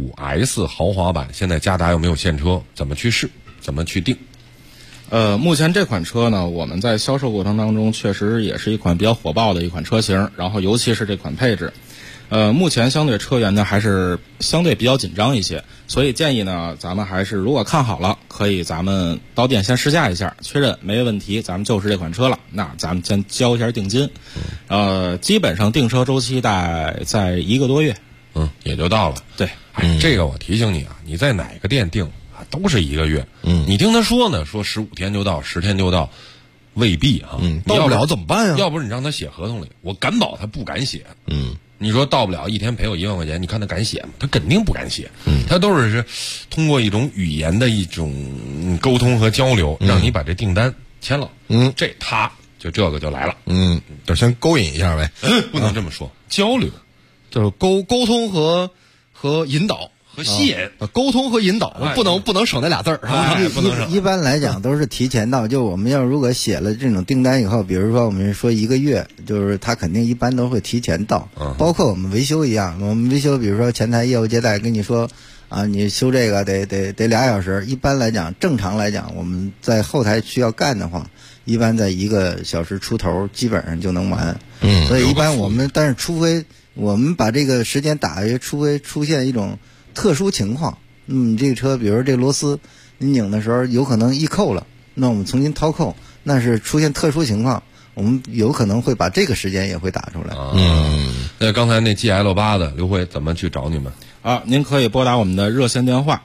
25S 豪华版现在嘉达有没有现车？怎么去试？怎么去定？” 目前这款车呢，我们在销售过程当中确实也是一款比较火爆的一款车型，然后尤其是这款配置。目前相对车源呢还是相对比较紧张一些，所以建议呢，咱们还是如果看好了，可以咱们到店先试驾一下，确认没问题，咱们就是这款车了，那咱们先交一下定金。基本上订车周期在1个多月， 也就到了。 对， 这个我提醒你啊，你在哪个店订都是1个月。你听他说呢，说15天就到，10天就到。未必啊， 到不了怎么办呀？ 要不是你让他写合同里，我敢保他不敢写。你说到不了1天赔我1万块钱，你看他敢写吗？他肯定不敢写。他都是通过一种语言的一种沟通和交流，让你把这订单签了。他这个就来了。 就先勾引一下呗。 不能这么说，交流就是沟通和引导。 和吸引， 沟通和引导，不能省那俩字儿，是吧？ 一般来讲都是提前到，就我们要如果写了这种订单以后，比如说我们说1个月，就是他肯定一般都会提前到，包括我们维修一样，我们维修比如说前台业务接待跟你说啊，你修这个得2小时，一般来讲，正常来讲，我们在后台需要干的话，一般在1个小时出头基本上就能完。所以一般我们，但是除非我们把这个时间打下，除非出现一种特殊情况，你这个车，比如说这螺丝，你拧的时候有可能一扣了，那我们重新掏扣，那是出现特殊情况，我们有可能会把这个时间也会打出来。 那刚才那 GL8 的刘辉怎么去找你们？ 您可以拨打我们的热线电话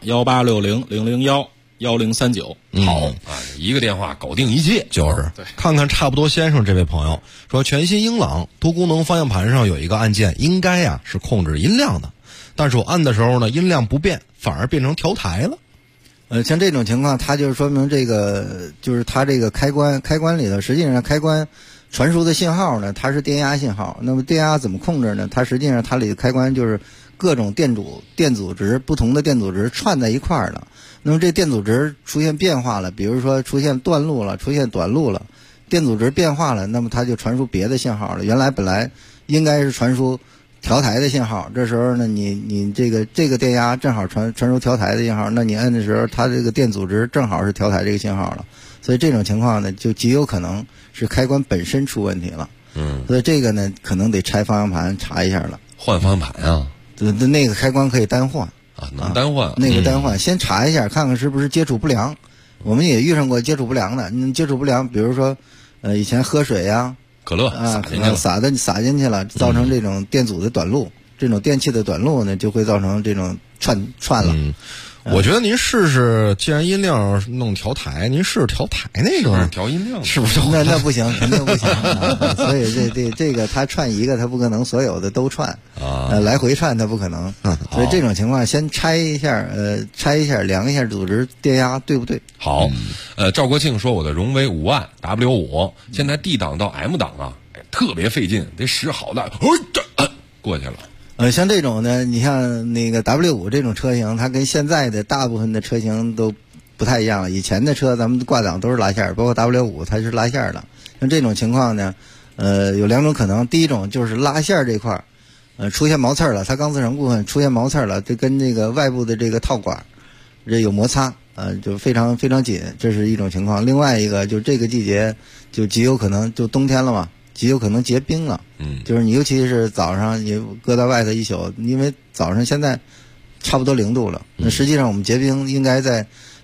1860-001-1039。 好一个电话搞定一切。 就是看看差不多先生这位朋友说，全新英朗多功能方向盘上有一个按键，应该是控制音量的。但是我按的时候呢，音量不变，反而变成调台了。 像这种情况，它就说明这个就是它这个开关里头，实际上开关传输的信号呢，它是电压信号。那么电压怎么控制呢？它实际上它里的开关就是各种电阻值，不同的电阻值串在一块儿了。那么这电阻值出现变化了，比如说出现断路了，出现短路了，电阻值变化了，那么它就传输别的信号了。原来本来应该是传输调台的信号，这时候呢，你这个电压正好传输调台的信号，那你摁的时候，它这个电阻值正好是调台这个信号了，所以这种情况呢，就极有可能是开关本身出问题了。所以这个呢，可能得拆方向盘查一下了。 换方向盘啊？ 那个开关可以单换能单换。 那个单换，先查一下，看看是不是接触不良。我们也遇上过接触不良的，接触不良，比如说以前喝水呀。 可乐洒进去了，造成这种电阻的短路，这种电器的短路呢，就会造成这种串了。 我觉得您试试，既然音量弄调台，您试试调台那个调音量， 是不是？ 那不行，肯定不行。所以这个它串一个，它不可能所有的都串来回串它不可能。所以这种情况先拆一下，量一下阻值电压对不对？ 好，赵国庆说我的荣威5万 W5 现在 D 档到 M 档特别费劲，得使好大过去了。 像这种呢，你像那个 W5 这种车型，它跟现在的大部分的车型都不太一样了。以前的车咱们挂档都是拉线，包括 W5 它是拉线的。像这种情况呢，有2种可能。第一种就是拉线这块出现毛刺了，它钢丝绳部分出现毛刺了，这跟这个外部的这个套管这有摩擦，就非常非常紧，这是一种情况。另外一个就这个季节就极有可能就冬天了嘛。极有可能结冰了，就是你尤其是早上你搁到外头一宿，因为早上现在差不多0度了，那实际上我们结冰应该在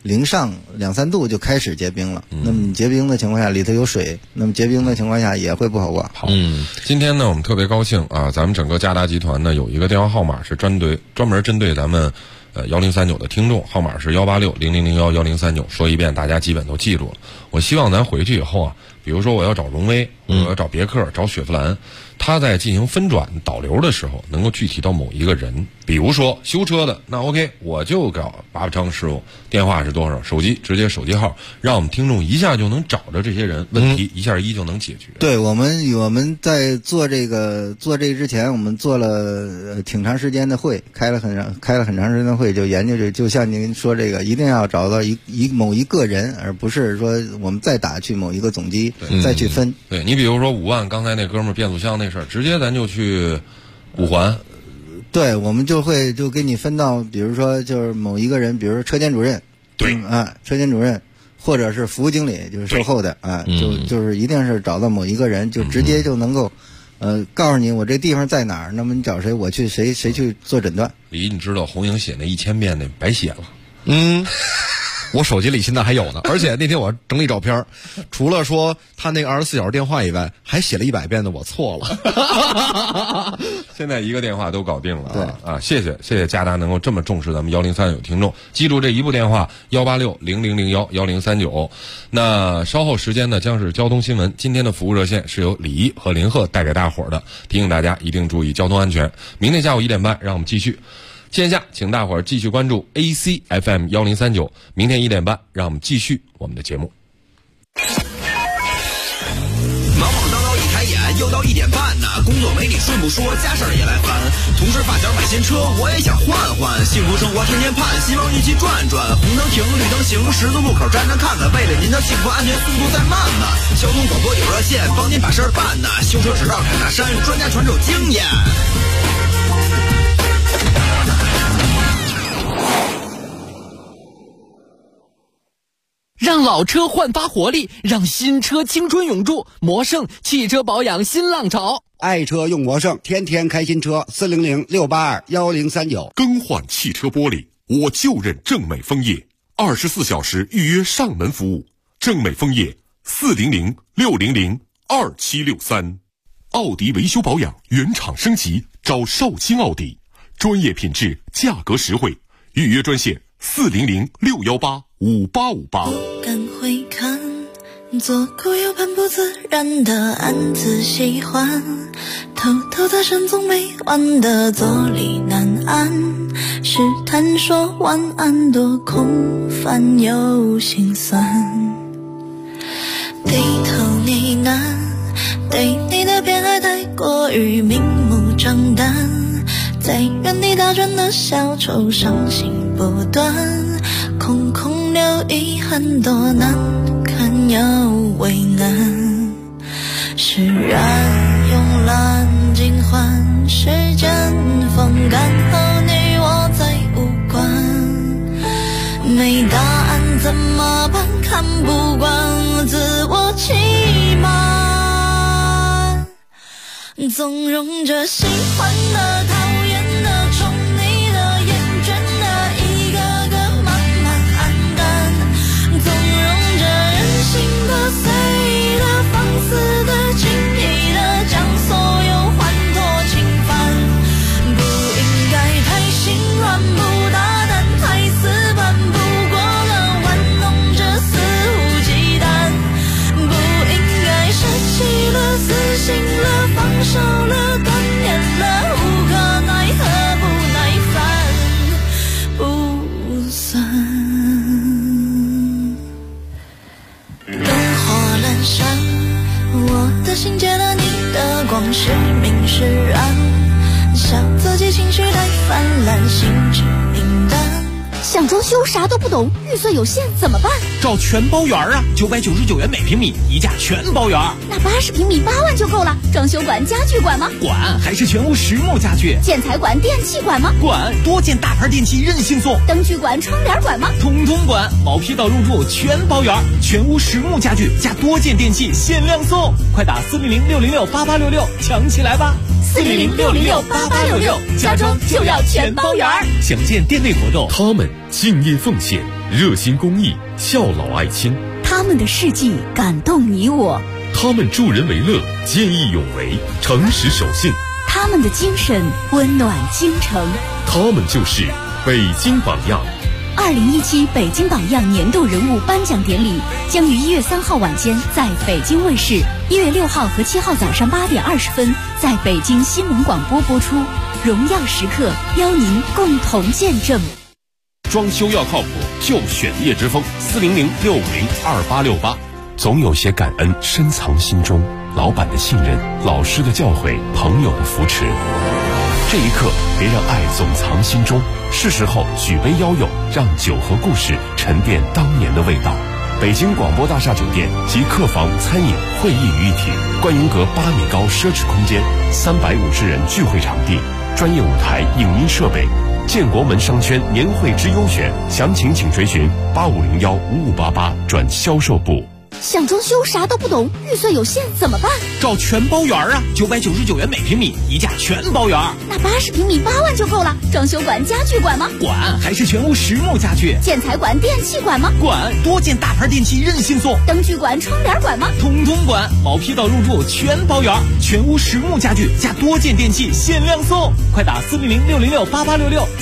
零上2-3度就开始结冰了。那么你结冰的情况下，里头有水，那么结冰的情况下也会不好挂。 好，今天呢，我们特别高兴啊，咱们整个嘉达集团呢有一个电话号码是专门针对咱们1039的听众，号码是18600011039，说一遍大家基本都记住了。我希望咱回去以后啊，比如说我要找荣威，我要找别克，找雪佛兰，他在进行分转导流的时候，能够具体到某一个人。比如说修车的，那 OK， 我就找八昌师傅，电话是多少？手机直接手机号，让我们听众一下就能找着这些人，问题一下就能解决。 对，我们在做这个之前，我们做了挺长时间的会，开了很长时间的会，就研究就像您说这个，一定要找到某一个人，而不是说我们再打去某一个总机再去分。 对，你比如说5万，刚才那哥们儿变速箱那事儿，直接咱就去5环。 对，我们就给你分到，比如说就是某一个人，比如说车间主任， 对， 车间主任，或者是服务经理，就是售后的啊，就是一定是找到某一个人，就直接就能够，告诉你我这地方在哪儿，那么你找谁，我去谁去做诊断。 李，你知道红英写那1000遍那白写了。 我手机里现在还有呢，而且那天我整理照片，除了说他那个24小时电话以外，还写了100遍的我错了。 现在一个电话都搞定了。对啊，谢谢嘉达能够这么重视咱们1039听众，记住这一部电话18600011039。那稍后时间呢，将是交通新闻。今天的服务热线是由李一和林鹤带给大伙儿的，提醒大家一定注意交通安全。明天下午1点半，让我们继续。线下请大伙儿继续关注 AC FM 1039，明天1点半，让我们继续我们的节目。 忙忙叨叨一开眼，又到1点半呢，工作没你顺不说，家事儿也来烦。同事发小买新车，我也想换换，幸福生活天天盼，希望一起转转。红灯停，绿灯行，十字路口站站看看，为了您的幸福安全，速度再慢呢。交通广播有热线，帮您把事儿办呢。修车只道砍大山，专家传授经验。 让老车焕发活力，让新车青春永驻。魔圣汽车保养新浪潮， 爱车用魔圣，天天开新车，400-682-1039。 更换汽车玻璃，我就认正美枫叶，24小时预约上门服务。正美枫叶400-600-2763。奥迪维修保养原厂升级，找绍兴奥迪，专业品质，价格实惠。预约专线400-618-5858。 敢会看，左顾右盼不自然的暗自喜欢，偷偷的神总没完的坐立难安，试探说晚安多空泛又心酸，低头呢喃，对你的偏爱太过于明目张胆，在原地打转的小丑伤心不断，空空留遗憾，多难堪又为难。释然慵懒尽欢，时间风干后你我再无关，没答案怎么办？看不惯自我欺瞒，纵容着喜欢的讨厌的宠你的厌倦的一个个慢慢黯淡，纵容着任性的随意的放肆的轻易的将所有欢脱侵犯，不应该太心软不大胆太死板，不过了玩弄着肆无忌惮，不应该舍弃了死心了放手了断念了无可奈何不耐烦不算。灯火阑珊，我的心借了你的光，是明是暗，笑自己情绪太泛滥，心智明淡。 想装修啥都不懂，预算有限怎么办？ 找全包园啊，999元每平米，一价全包园。 那80平米8万就够了。装修管、家具管吗？ 管，还是全屋实木家具。 建材管、电器管吗？ 管，多件大牌电器任性送。 灯具管、窗帘管吗？ 统统管，毛坯到入住全包园，全屋实木家具加多件电器限量送，快打400-606-8866抢起来吧！400-606-8866，家装就要全包园。 想见店内活动，他们敬业奉献， 热心公益，孝老爱亲。 他们的事迹感动你我， 他们助人为乐，见义勇为，诚实守信。 他们的精神温暖京城， 他们就是北京榜样。 2017北京榜样年度人物颁奖典礼将于1月3号晚间在北京卫视，1月6号和7号早上8点20分在北京新闻广播播出。荣耀时刻，邀您共同见证。 装修要靠谱，就选叶之峰，400-650-2868。总有些感恩深藏心中，老板的信任，老师的教诲，朋友的扶持。这一刻，别让爱总藏心中，是时候举杯邀友，让酒和故事沉淀当年的味道。北京广播大厦酒店集客房、餐饮、会议于一体，观云阁8米高奢侈空间，350人聚会场地，专业舞台、影音设备。建国门商圈年会之优选，详情请垂询8501-5588转销售部。 想装修啥都不懂，预算有限怎么办？ 找全包园啊，999元每平米，一价全包园。 那80平米8万就够了。装修管、家具管吗？ 管，还是全屋实木家具。 建材管、电器管吗？ 管，多件大牌电器任性送。 灯具管、窗帘管吗？ 统统管，毛坯到入住全包园，全屋实木家具加多件电器限量送，快打400-606-8866。